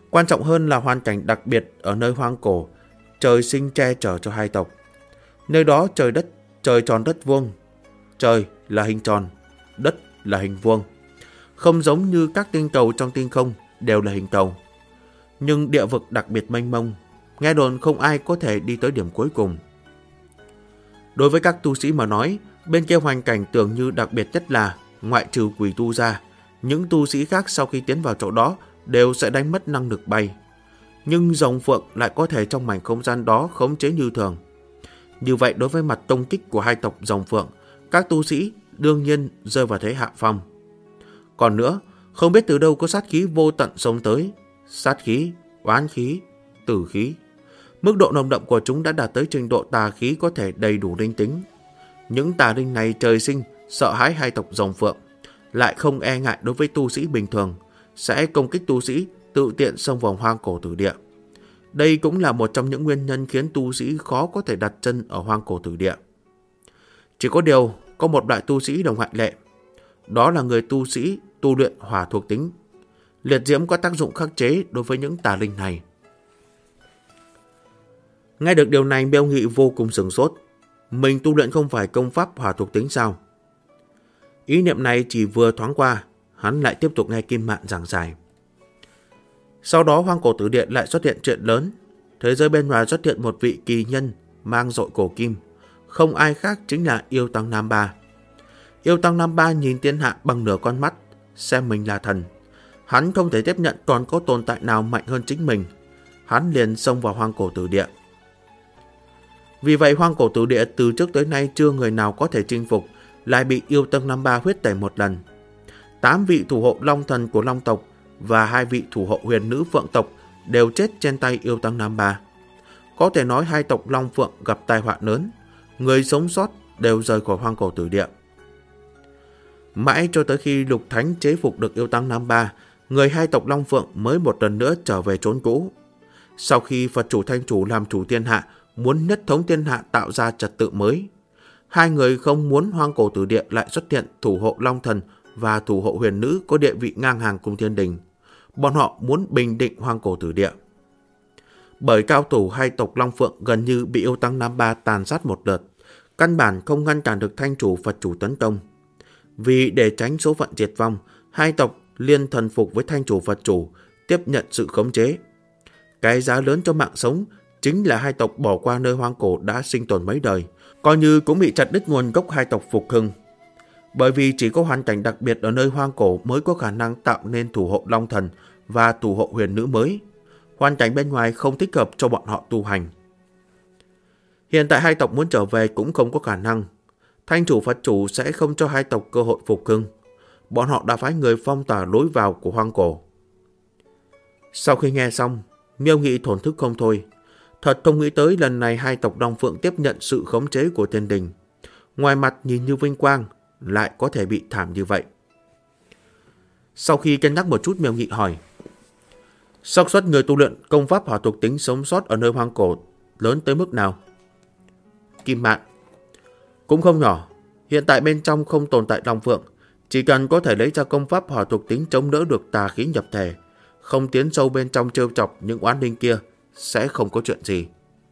Quan trọng hơn là hoàn cảnh đặc biệt ở nơi hoang cổ, trời sinh che chở cho hai tộc. Nơi đó trời tròn đất vuông, trời là hình tròn, đất là hình vuông. Không giống như các tinh cầu trong tinh không đều là hình cầu. Nhưng địa vực đặc biệt mênh mông, nghe đồn không ai có thể đi tới điểm cuối cùng. Đối với các tu sĩ mà nói, bên kia hoàn cảnh tưởng như đặc biệt nhất là ngoại trừ quỷ tu ra, những tu sĩ khác sau khi tiến vào chỗ đó đều sẽ đánh mất năng lực bay. Nhưng rồng phượng lại có thể trong mảnh không gian đó khống chế như thường. Như vậy đối với mặt công kích của hai tộc rồng phượng, các tu sĩ đương nhiên rơi vào thế hạ phong. Còn nữa, không biết từ đâu có sát khí vô tận xông tới. Sát khí, oán khí, tử khí. Mức độ nồng đậm của chúng đã đạt tới trình độ tà khí có thể đầy đủ linh tính. Những tà linh này trời sinh sợ hãi hai tộc rồng phượng, lại không e ngại đối với tu sĩ bình thường, sẽ công kích tu sĩ tự tiện xông vào hoang cổ tử địa. Đây cũng là một trong những nguyên nhân khiến tu sĩ khó có thể đặt chân ở hoang cổ tử địa. Chỉ có điều, có một loại tu sĩ đồng ngoại lệ. Đó là người tu sĩ tu luyện hỏa thuộc tính. Liệt diễm có tác dụng khắc chế đối với những tà linh này. Nghe được điều này, Miêu Nghị vô cùng sửng sốt. Mình tu luyện không phải công pháp hỏa thuộc tính sao? Ý niệm này chỉ vừa thoáng qua, hắn lại tiếp tục nghe Kim Mạn giảng giải. Sau đó hoang cổ tử địa lại xuất hiện chuyện lớn. Thế giới bên ngoài xuất hiện một vị kỳ nhân mang dội cổ kim. Không ai khác chính là Yêu Tăng Nam Ba. Yêu Tăng Nam Ba nhìn thiên hạ bằng nửa con mắt, xem mình là thần. Hắn không thể tiếp nhận còn có tồn tại nào mạnh hơn chính mình. Hắn liền xông vào hoang cổ tử địa. Vì vậy hoang cổ tử địa từ trước tới nay chưa người nào có thể chinh phục, lại bị Yêu Tăng Nam Ba huyết tẩy một lần. 8 vị thủ hộ Long Thần của Long tộc và 2 vị thủ hộ Huyền Nữ Phượng tộc đều chết trên tay Yêu Tăng Nam Ba. Có thể nói hai tộc Long Phượng gặp tai họa lớn, người sống sót đều rời khỏi hoang cổ tử địa. Mãi cho tới khi Lục Thánh chế phục được Yêu Tăng Nam Ba, người hai tộc Long Phượng mới một lần nữa trở về chốn cũ. Sau khi Phật chủ Thanh chủ làm chủ thiên hạ, muốn nhất thống thiên hạ tạo ra trật tự mới, hai người không muốn hoang cổ tử địa lại xuất hiện thủ hộ Long Thần và thủ hộ Huyền Nữ có địa vị ngang hàng cùng thiên đình. Bọn họ muốn bình định hoang cổ tử địa. Bởi cao thủ hai tộc Long Phượng gần như bị Yêu Tăng Nam Ba tàn sát một đợt, căn bản không ngăn cản được Thanh chủ Phật chủ tấn công. Vì để tránh số phận diệt vong, hai tộc liên thần phục với Thanh chủ Phật chủ, tiếp nhận sự khống chế. Cái giá lớn cho mạng sống chính là hai tộc bỏ qua nơi hoang cổ đã sinh tồn mấy đời, coi như cũng bị chặt đứt nguồn gốc hai tộc phục hưng. Bởi vì chỉ có hoàn cảnh đặc biệt ở nơi hoang cổ mới có khả năng tạo nên thủ hộ Long Thần và thủ hộ Huyền Nữ mới. Hoàn cảnh bên ngoài không thích hợp cho bọn họ tu hành. Hiện tại hai tộc muốn trở về cũng không có khả năng. Thanh chủ Phật chủ sẽ không cho hai tộc cơ hội phục hưng. Bọn họ đã phái người phong tỏa lối vào của hoang cổ. Sau khi nghe xong, Miêu Nghị thổn thức không thôi. Thật không nghĩ tới lần này hai tộc Long Phượng tiếp nhận sự khống chế của thiên đình. Ngoài mặt nhìn như vinh quang, lại có thể bị thảm như vậy. Sau khi cân nhắc một chút, Miêu Nghị hỏi: xác suất người tu luyện công pháp hỏa thuộc tính sống sót ở nơi hoang cổ lớn tới mức nào? Kim Mạn: cũng không nhỏ. Hiện tại bên trong không tồn tại Long Phượng. Chỉ cần có thể lấy ra công pháp hỏa thuộc tính chống đỡ được tà khí nhập thể, không tiến sâu bên trong trêu chọc những oán linh kia, sẽ không có chuyện gì.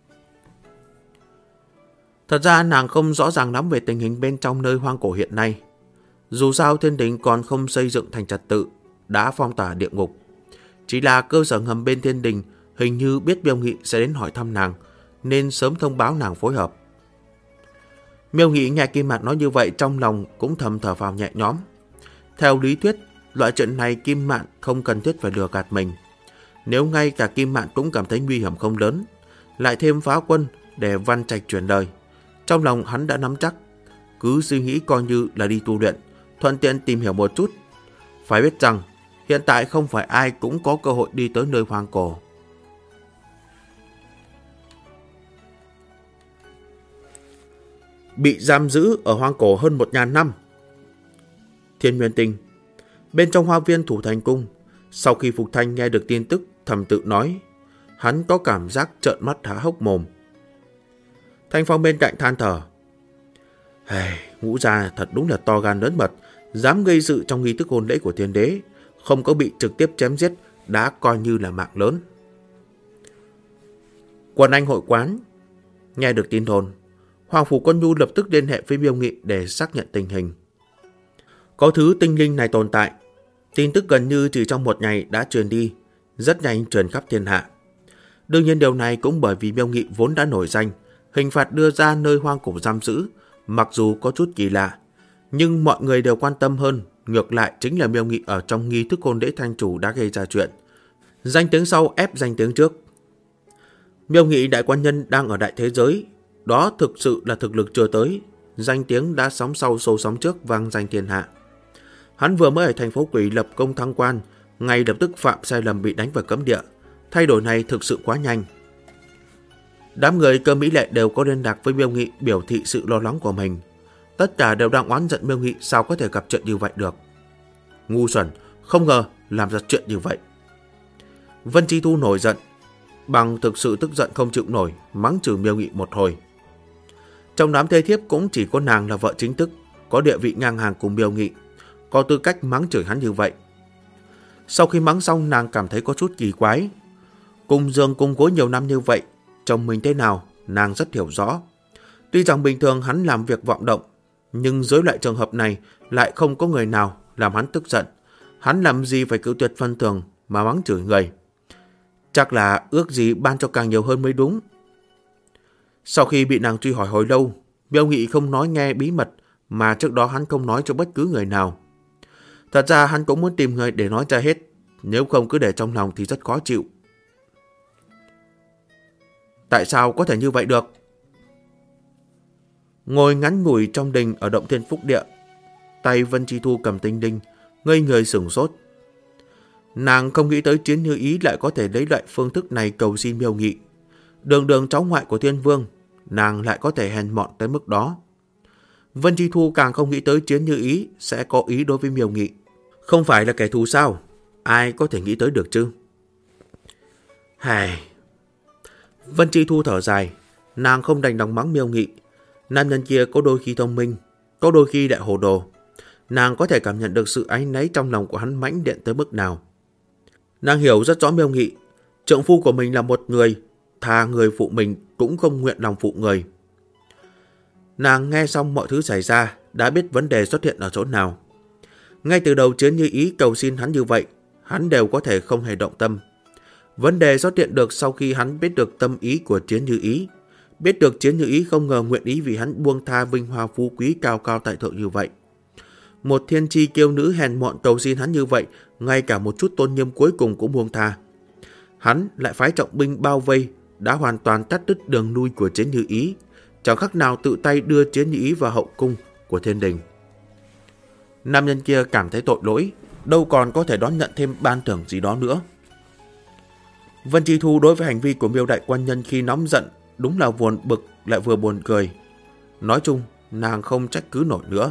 Thật ra nàng không rõ ràng lắm về tình hình bên trong nơi hoang cổ hiện nay. Dù sao thiên đình còn không xây dựng thành trật tự, đã phong tỏa địa ngục. Chỉ là cơ sở ngầm bên thiên đình hình như biết Miêu Nghị sẽ đến hỏi thăm nàng, nên sớm thông báo nàng phối hợp. Miêu Nghị nghe Kim Mạn nói như vậy, trong lòng cũng thầm thở phào nhẹ nhõm. Theo lý thuyết, loại chuyện này Kim Mạn không cần thiết phải lừa gạt mình. Nếu ngay cả Kim Mạn cũng cảm thấy nguy hiểm không lớn, lại thêm Phá Quân để Văn Trạch chuyển đời, trong lòng hắn đã nắm chắc. Cứ suy nghĩ coi như là đi tu luyện, thuận tiện tìm hiểu một chút. Phải biết rằng hiện tại không phải ai cũng có cơ hội đi tới nơi hoang cổ. Bị giam giữ ở hoang cổ hơn 1000 năm. Thiên Nguyên Tinh, bên trong hoa viên Thủ Thành Cung, sau khi Phục Thanh nghe được tin tức, thầm tự nói, hắn có cảm giác trợn mắt há hốc mồm. Thanh Phong bên cạnh than thở: Ngũ gia thật đúng là to gan lớn mật, dám gây sự trong nghi thức hôn lễ của thiên đế, không có bị trực tiếp chém giết đã coi như là mạng lớn. Quần Anh hội quán nghe được tin đồn, Hoàng Phủ Quân Nhu lập tức liên hệ với Miêu Nghị để xác nhận tình hình. Có thứ tinh linh này tồn tại, tin tức gần như chỉ trong một ngày đã truyền đi, rất nhanh truyền khắp thiên hạ. Đương nhiên điều này cũng bởi vì Miêu Nghị vốn đã nổi danh, hình phạt đưa ra nơi hoang cổ giam giữ, mặc dù có chút kỳ lạ, nhưng mọi người đều quan tâm hơn, ngược lại chính là Miêu Nghị ở trong nghi thức hôn lễ thanh chủ đã gây ra chuyện. Danh tiếng sau ép danh tiếng trước. Miêu Nghị đại quan nhân đang ở đại thế giới, đó thực sự là thực lực chưa tới, danh tiếng đã sóng sau sâu sóng trước vang danh thiên hạ. Hắn vừa mới ở thành phố Quỷ lập công thăng quan, ngay lập tức phạm sai lầm bị đánh vào cấm địa. Thay đổi này thực sự quá nhanh. Đám người Cơ Mỹ Lệ đều có liên lạc với Miêu Nghị biểu thị sự lo lắng của mình. Tất cả đều đang oán giận Miêu Nghị sao có thể gặp chuyện như vậy được. Ngu xuẩn, không ngờ làm ra chuyện như vậy. Vân Chi Thu nổi giận, bằng thực sự tức giận không chịu nổi, mắng chửi Miêu Nghị một hồi. Trong đám thê thiếp cũng chỉ có nàng là vợ chính thức, có địa vị ngang hàng cùng Miêu Nghị, có tư cách mắng chửi hắn như vậy. Sau khi mắng xong, nàng cảm thấy có chút kỳ quái. Cùng giường cùng gối nhiều năm như vậy, chồng mình thế nào, nàng rất hiểu rõ. Tuy rằng bình thường hắn làm việc vọng động, nhưng dưới loại trường hợp này lại không có người nào làm hắn tức giận. Hắn làm gì phải cự tuyệt phân tường mà mắng chửi người. Chắc là ước gì ban cho càng nhiều hơn mới đúng. Sau khi bị nàng truy hỏi hồi lâu, Miêu Nghị không nói nghe bí mật mà trước đó hắn không nói cho bất cứ người nào. Thật ra hắn cũng muốn tìm người để nói ra hết, nếu không cứ để trong lòng thì rất khó chịu. Tại sao có thể như vậy được? Ngồi ngắn ngủi trong đình ở Động Thiên Phúc Địa, tay Vân Chi Thu cầm tinh đinh, ngây người sửng sốt. Nàng không nghĩ tới Chiến Như Ý lại có thể lấy loại phương thức này cầu xin Miêu Nghị. Đường đường cháu ngoại của Thiên Vương, nàng lại có thể hèn mọn tới mức đó. Vân Chi Thu càng không nghĩ tới Chiến Như Ý sẽ có ý đối với Miêu Nghị. Không phải là kẻ thù sao? Ai có thể nghĩ tới được chứ? Hài. Vân Chi Thu thở dài, nàng không đành lòng mắng Miêu Nghị. Nam nhân kia có đôi khi thông minh, có đôi khi lại hồ đồ. Nàng có thể cảm nhận được sự áy náy trong lòng của hắn mãnh liệt tới mức nào. Nàng hiểu rất rõ Miêu Nghị, trượng phu của mình là một người, thà người phụ mình cũng không nguyện lòng phụ người. Nàng nghe xong mọi thứ xảy ra, đã biết vấn đề xuất hiện ở chỗ nào. Ngay từ đầu Chiến Như Ý cầu xin hắn như vậy, hắn đều có thể không hề động tâm. Vấn đề xuất hiện được sau khi hắn biết được tâm ý của Chiến Như Ý. Biết được Chiến Như Ý không ngờ nguyện ý vì hắn buông tha vinh hoa phú quý cao cao tại thượng như vậy. Một thiên chi kiêu nữ hèn mọn cầu xin hắn như vậy, ngay cả một chút tôn nghiêm cuối cùng cũng buông tha. Hắn lại phái trọng binh bao vây, đã hoàn toàn cắt đứt đường lui của Chiến Như Ý, chẳng khác nào tự tay đưa Chiến Như Ý vào hậu cung của thiên đình. Nam nhân kia cảm thấy tội lỗi, đâu còn có thể đón nhận thêm ban thưởng gì đó nữa. Vân Chi Thu đối với hành vi của Miêu đại quan nhân khi nóng giận đúng là buồn bực lại vừa buồn cười. Nói chung, nàng không trách cứ nổi nữa.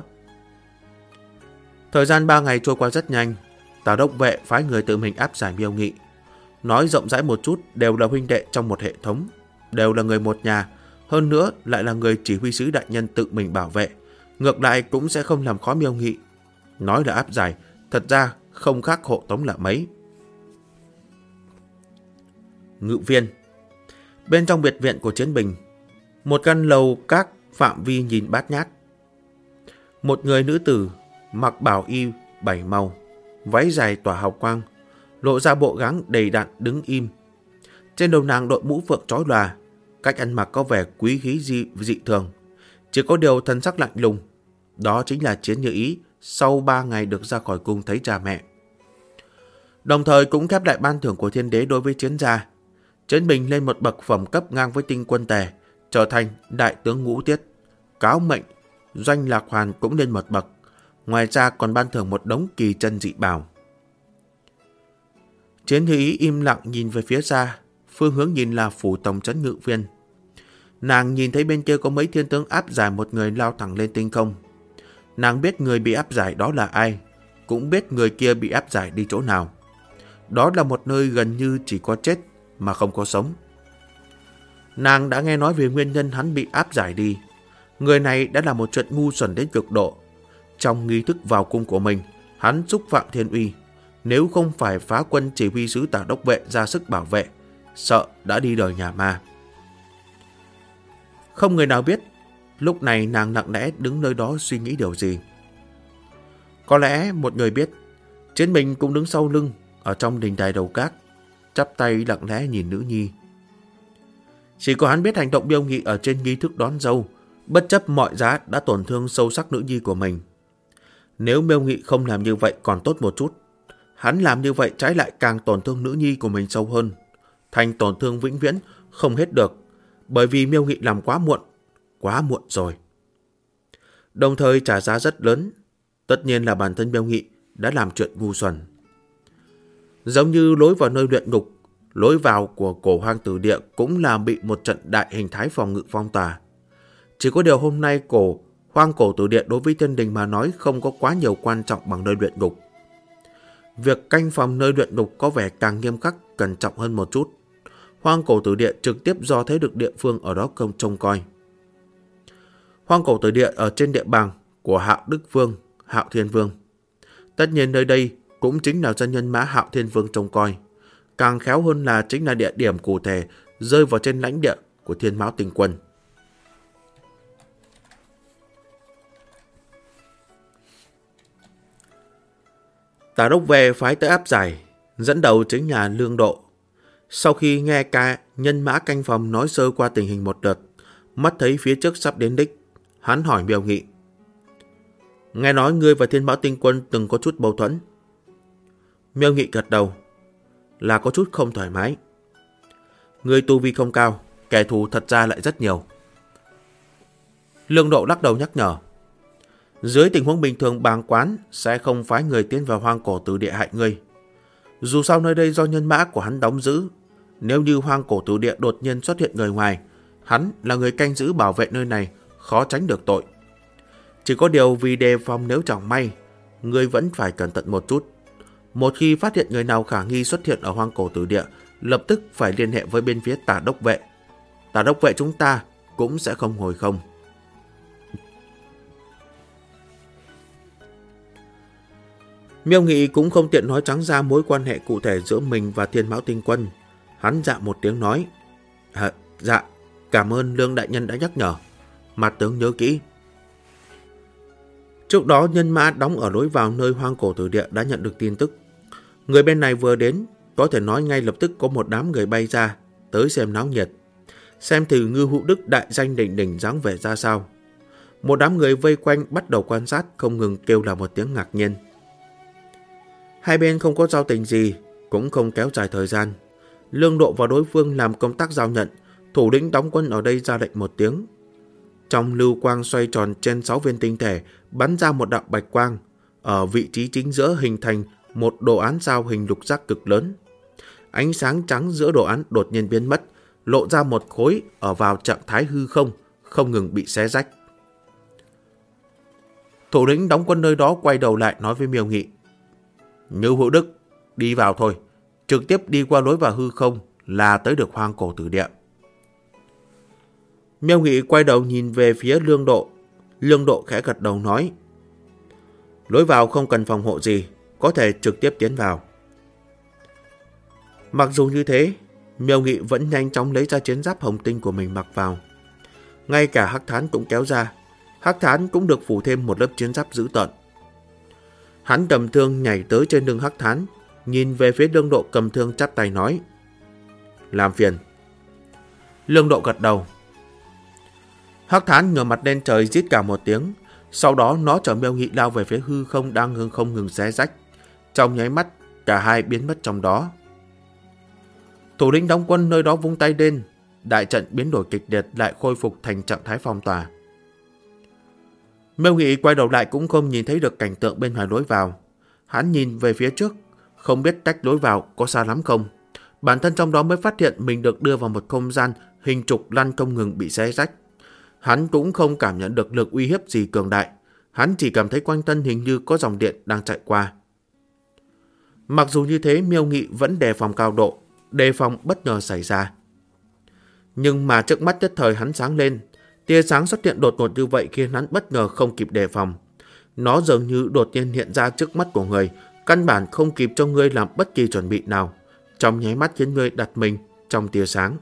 Thời gian 3 ngày trôi qua rất nhanh, Tả Đốc Vệ phái người tự mình áp giải Miêu Nghị. Nói rộng rãi một chút, đều là huynh đệ trong một hệ thống, đều là người một nhà, hơn nữa lại là người chỉ huy sứ đại nhân tự mình bảo vệ, ngược lại cũng sẽ không làm khó Miêu Nghị. Nói là áp giải, thật ra không khác hộ tống là mấy. Ngự viên. Bên trong biệt viện của Chiến Bình, một căn lầu các phạm vi nhìn bát nhát. Một người nữ tử mặc bào y 7 màu, váy dài tỏa hào quang, lộ ra bộ dáng đầy đặn đứng im. Trên đầu nàng đội mũ phượng chói lòa, cách ăn mặc có vẻ quý khí dị thường. Chỉ có điều thân sắc lạnh lùng, đó chính là Chiến Như Ý sau 3 ngày được ra khỏi cung thấy cha mẹ. Đồng thời cũng khép lại ban thưởng của thiên đế đối với Chiến gia. Chiến Bình lên một bậc phẩm cấp ngang với Tinh Quân Tề, trở thành đại tướng ngũ tiết. Cáo mệnh, Doanh Lạc Hoàn cũng lên một bậc. Ngoài ra còn ban thưởng một đống kỳ chân dị bào. Chiến Như Ý im lặng nhìn về phía xa, phương hướng nhìn là phủ tổng trấn ngự viên. Nàng nhìn thấy bên kia có mấy thiên tướng áp giải một người lao thẳng lên tinh không. Nàng biết người bị áp giải đó là ai, cũng biết người kia bị áp giải đi chỗ nào. Đó là một nơi gần như chỉ có chết mà không có sống. Nàng đã nghe nói về nguyên nhân hắn bị áp giải đi. Người này đã là một chuyện ngu xuẩn đến cực độ. Trong nghi thức vào cung của mình, hắn xúc phạm thiên uy. nếu không phải phá quân chỉ huy sứ Tả Đốc Vệ ra sức bảo vệ, sợ đã đi đời nhà ma. Không người nào biết, lúc này nàng lặng lẽ đứng nơi đó suy nghĩ điều gì. Có lẽ một người biết, Chiến Minh cũng đứng sau lưng, ở trong đình đài đầu các, chắp tay lặng lẽ nhìn nữ nhi. Chỉ có hắn biết hành động Miêu Nghị ở trên nghi thức đón dâu, bất chấp mọi giá đã tổn thương sâu sắc nữ nhi của mình. Nếu Miêu Nghị không làm như vậy còn tốt một chút, hắn làm như vậy trái lại càng tổn thương nữ nhi của mình sâu hơn, thành tổn thương vĩnh viễn không hết được, bởi vì Miêu Nghị làm quá muộn rồi. Đồng thời trả giá rất lớn, tất nhiên là bản thân Miêu Nghị đã làm chuyện ngu xuẩn. Giống như lối vào nơi luyện ngục, lối vào của cổ hoang tử địa cũng là bị một trận đại hình thái phòng ngự phong tỏa. Chỉ có điều hôm nay hoang cổ tử địa đối với thiên đình mà nói không có quá nhiều quan trọng bằng nơi luyện ngục. Việc canh phòng nơi luyện ngục có vẻ càng nghiêm khắc, cẩn trọng hơn một chút. Hoang cổ tử địa trực tiếp do thế lực địa phương ở đó trông coi. Hoang cổ tử địa ở trên địa bàn của Hạo Đức Vương, Hạo Thiên Vương. Tất nhiên nơi đây cũng chính là dân nhân mã Hạo Thiên Vương trông coi. Càng khéo hơn là chính là địa điểm cụ thể rơi vào trên lãnh địa của Thiên Mão Tinh Quân. Tả Đốc về phái tới áp giải, dẫn đầu chính là Lương Độ. Sau khi nghe ca nhân mã canh phòng nói sơ qua tình hình một đợt, mắt thấy phía trước sắp đến đích, hắn hỏi Miêu Nghị. Nghe nói ngươi và Thiên Mão Tinh Quân từng có chút mâu thuẫn. Miêu Nghị gật đầu. Là có chút không thoải mái. Ngươi tu vi không cao, kẻ thù thật ra lại rất nhiều. Lương Độ lắc đầu nhắc nhở. Dưới tình huống bình thường bàng quán sẽ không phái người tiến vào hoang cổ tử địa hại ngươi. Dù sao nơi đây do nhân mã của hắn đóng giữ, nếu như hoang cổ tử địa đột nhiên xuất hiện người ngoài, hắn là người canh giữ bảo vệ nơi này, khó tránh được tội. Chỉ có điều vì đề phòng nếu chẳng may, ngươi vẫn phải cẩn thận một chút. Một khi phát hiện người nào khả nghi xuất hiện ở hoang cổ tử địa, lập tức phải liên hệ với bên phía Tả Đốc Vệ. Tả Đốc Vệ chúng ta cũng sẽ không ngồi không. Miêu Nghị cũng không tiện nói trắng ra mối quan hệ cụ thể giữa mình và Thiên Mão Tinh Quân. Hắn dạ một tiếng nói. Dạ, cảm ơn Lương đại nhân đã nhắc nhở. Mặt tướng nhớ kỹ. Trước đó nhân mã đóng ở lối vào nơi hoang cổ tử địa đã nhận được tin tức. Người bên này vừa đến, có thể nói ngay lập tức có một đám người bay ra, tới xem náo nhiệt. Xem thử Ngư Hữu Đức đại danh đỉnh đỉnh dáng vẻ ra sao. Một đám người vây quanh bắt đầu quan sát, không ngừng kêu là một tiếng ngạc nhiên. Hai bên không có giao tình gì, cũng không kéo dài thời gian. Lương Độ và đối phương làm công tác giao nhận, thủ lĩnh đóng quân ở đây ra lệnh một tiếng. Trong lưu quang xoay tròn trên 6 viên tinh thể, bắn ra một đạo bạch quang, ở vị trí chính giữa hình thành một đồ án sao hình lục giác cực lớn. Ánh sáng trắng giữa đồ án đột nhiên biến mất, lộ ra một khối ở vào trạng thái hư không, không ngừng bị xé rách. Thủ lĩnh đóng quân nơi đó quay đầu lại nói với Miêu Nghị. Như Hữu Đức, đi vào thôi, trực tiếp đi qua lối vào hư không là tới được hoang cổ tử địa. Miêu Nghị quay đầu nhìn về phía Lương Độ. Lương Độ khẽ gật đầu nói. Lối vào không cần phòng hộ gì, có thể trực tiếp tiến vào. Mặc dù như thế, Miêu Nghị vẫn nhanh chóng lấy ra chiến giáp hồng tinh của mình mặc vào. Ngay cả hắc thán cũng kéo ra. Hắc thán cũng được phủ thêm một lớp chiến giáp dữ tợn. Hắn cầm thương nhảy tới trên lưng hắc thán, nhìn về phía Lương Độ cầm thương chắp tay nói. Làm phiền. Lương Độ gật đầu. Hắc thán ngửa mặt lên trời rít cả một tiếng, sau đó nó chở Miêu Nghị lao về phía hư không đang không ngừng xé rách. Trong nháy mắt, cả hai biến mất trong đó. Thủ lĩnh đóng quân nơi đó vung tay lên, đại trận biến đổi kịch liệt lại khôi phục thành trạng thái phong tỏa. Miêu Nghị quay đầu lại cũng không nhìn thấy được cảnh tượng bên ngoài lối vào. Hắn nhìn về phía trước, không biết cách lối vào có xa lắm không. Bản thân trong đó mới phát hiện mình được đưa vào một không gian hình trục lăn không ngừng bị xé rách. Hắn cũng không cảm nhận được lực uy hiếp gì cường đại. Hắn chỉ cảm thấy quanh thân hình như có dòng điện đang chạy qua. Mặc dù như thế, Miêu Nghị vẫn đề phòng cao độ, đề phòng bất ngờ xảy ra. Nhưng mà trước mắt nhất thời hắn sáng lên. Tia sáng xuất hiện đột ngột như vậy khiến hắn bất ngờ không kịp đề phòng. Nó dường như đột nhiên hiện ra trước mắt của người, căn bản không kịp cho ngươi làm bất kỳ chuẩn bị nào, trong nháy mắt khiến ngươi đặt mình trong tia sáng.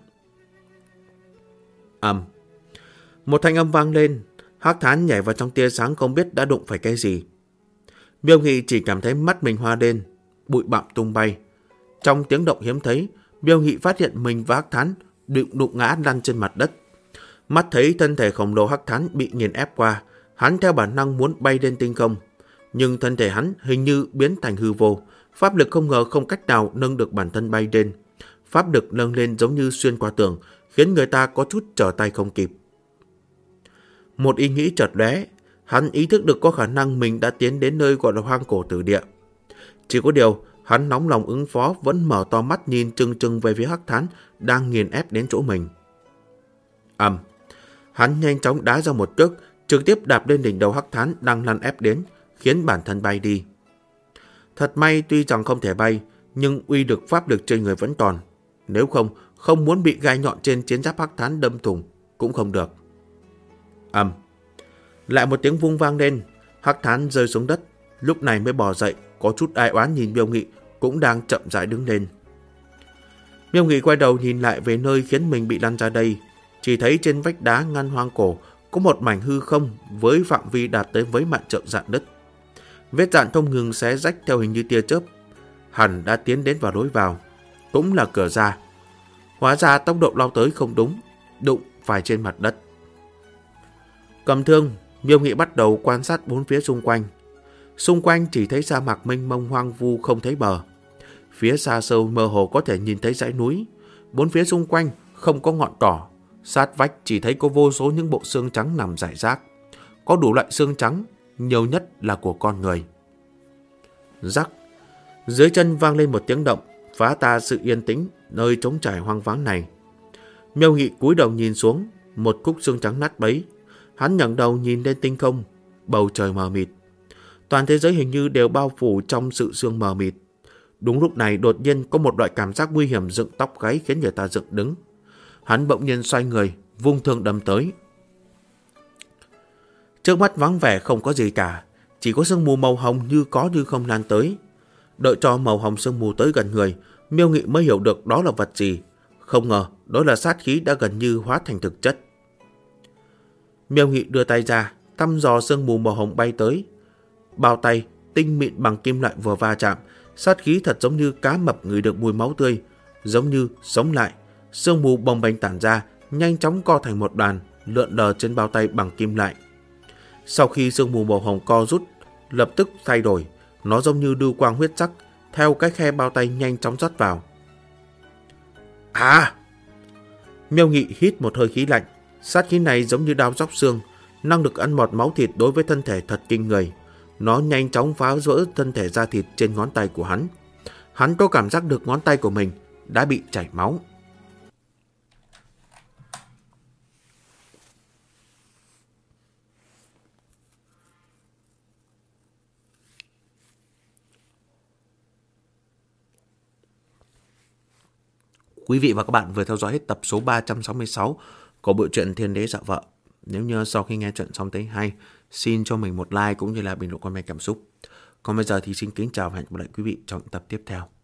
Một thanh âm vang lên, Hắc Thán nhảy vào trong tia sáng không biết đã đụng phải cái gì. Miêu Nghị chỉ cảm thấy mắt mình hoa lên, bụi bặm tung bay. Trong tiếng động hiếm thấy, Miêu Nghị phát hiện mình và Hắc Thán đụng ngã lăn trên mặt đất. Mắt thấy thân thể khổng lồ Hắc Thán bị nghiền ép qua, hắn theo bản năng muốn bay lên tinh không, nhưng thân thể hắn hình như biến thành hư vô, pháp lực không ngờ không cách nào nâng được bản thân bay lên. Pháp lực nâng lên giống như xuyên qua tường, khiến người ta có chút trở tay không kịp. Một ý nghĩ chợt lóe, hắn ý thức được có khả năng mình đã tiến đến nơi gọi là hoang cổ tử địa. Chỉ có điều, hắn nóng lòng ứng phó vẫn mở to mắt nhìn chừng chừng về phía Hắc Thán đang nghiền ép đến chỗ mình. Hắn nhanh chóng đá ra một cước, trực tiếp đạp lên đỉnh đầu Hắc Thán đang lăn ép đến, khiến bản thân bay đi. Thật may tuy rằng không thể bay, nhưng uy lực pháp lực trên người vẫn còn. Nếu không muốn bị gai nhọn trên chiến giáp Hắc Thán đâm thủng cũng không được. Lại một tiếng vung vang lên, Hắc Thán rơi xuống đất, lúc này mới bò dậy, có chút ai oán nhìn Miêu Nghị cũng đang chậm rãi đứng lên. Miêu Nghị quay đầu nhìn lại về nơi khiến mình bị lăn ra đây, chỉ thấy trên vách đá ngăn hoang cổ có một mảnh hư không với phạm vi đạt tới với mạn trượng dạn nứt. Vết dạn không ngừng xé rách theo hình như tia chớp, hẳn đã tiến đến vào lối vào, cũng là cửa ra. Hóa ra tốc độ lao tới không đúng, đụng phải trên mặt đất. Cầm thương, Miêu Nghị bắt đầu quan sát bốn phía xung quanh. Xung quanh chỉ thấy sa mạc mênh mông hoang vu không thấy bờ. Phía xa sâu mơ hồ có thể nhìn thấy dãy núi. Bốn phía xung quanh không có ngọn cỏ. Sát vách chỉ thấy có vô số những bộ xương trắng nằm rải rác. Có đủ loại xương trắng, nhiều nhất là của con người. Rắc. Dưới chân vang lên một tiếng động, phá tan sự yên tĩnh nơi trống trải hoang vắng này. Miêu Nghị cúi đầu nhìn xuống, một khúc xương trắng nát bấy. Hắn ngẩng đầu nhìn lên tinh không, bầu trời mờ mịt. Toàn thế giới hình như đều bao phủ trong sự sương mờ mịt. Đúng lúc này đột nhiên có một loại cảm giác nguy hiểm dựng tóc gáy khiến người ta dựng đứng. Hắn bỗng nhiên xoay người, vung thương đâm tới. Trước mắt vắng vẻ không có gì cả, chỉ có sương mù màu hồng như có như không lan tới. Đợi cho màu hồng sương mù tới gần người, Miêu Nghị mới hiểu được đó là vật gì. Không ngờ đó là sát khí đã gần như hóa thành thực chất. Miêu Nghị đưa tay ra, thăm dò sương mù màu hồng bay tới. Bao tay tinh mịn bằng kim loại vừa va chạm, sát khí thật giống như cá mập ngửi được mùi máu tươi, giống như sống lại. Sương mù bồng bềnh tản ra, nhanh chóng co thành một đoàn, lượn lờ trên bao tay bằng kim loại. Sau khi sương mù màu hồng co rút, lập tức thay đổi, nó giống như lưu quang huyết sắc, theo cái khe bao tay nhanh chóng rót vào. Miêu Nghị hít một hơi khí lạnh. Sát khí này giống như đao róc xương, năng lực ăn mọt máu thịt đối với thân thể thật kinh người. Nó nhanh chóng phá vỡ thân thể da thịt trên ngón tay của hắn. Hắn có cảm giác được ngón tay của mình đã bị chảy máu. Quý vị và các bạn vừa theo dõi hết tập số 366 của bộ truyện Thiên Đế Dạ Vợ. Nếu như sau khi nghe chuyện xong thấy hay, xin cho mình một like cũng như là bình luận comment cảm xúc. Còn bây giờ thì xin kính chào và hẹn gặp lại quý vị trong tập tiếp theo.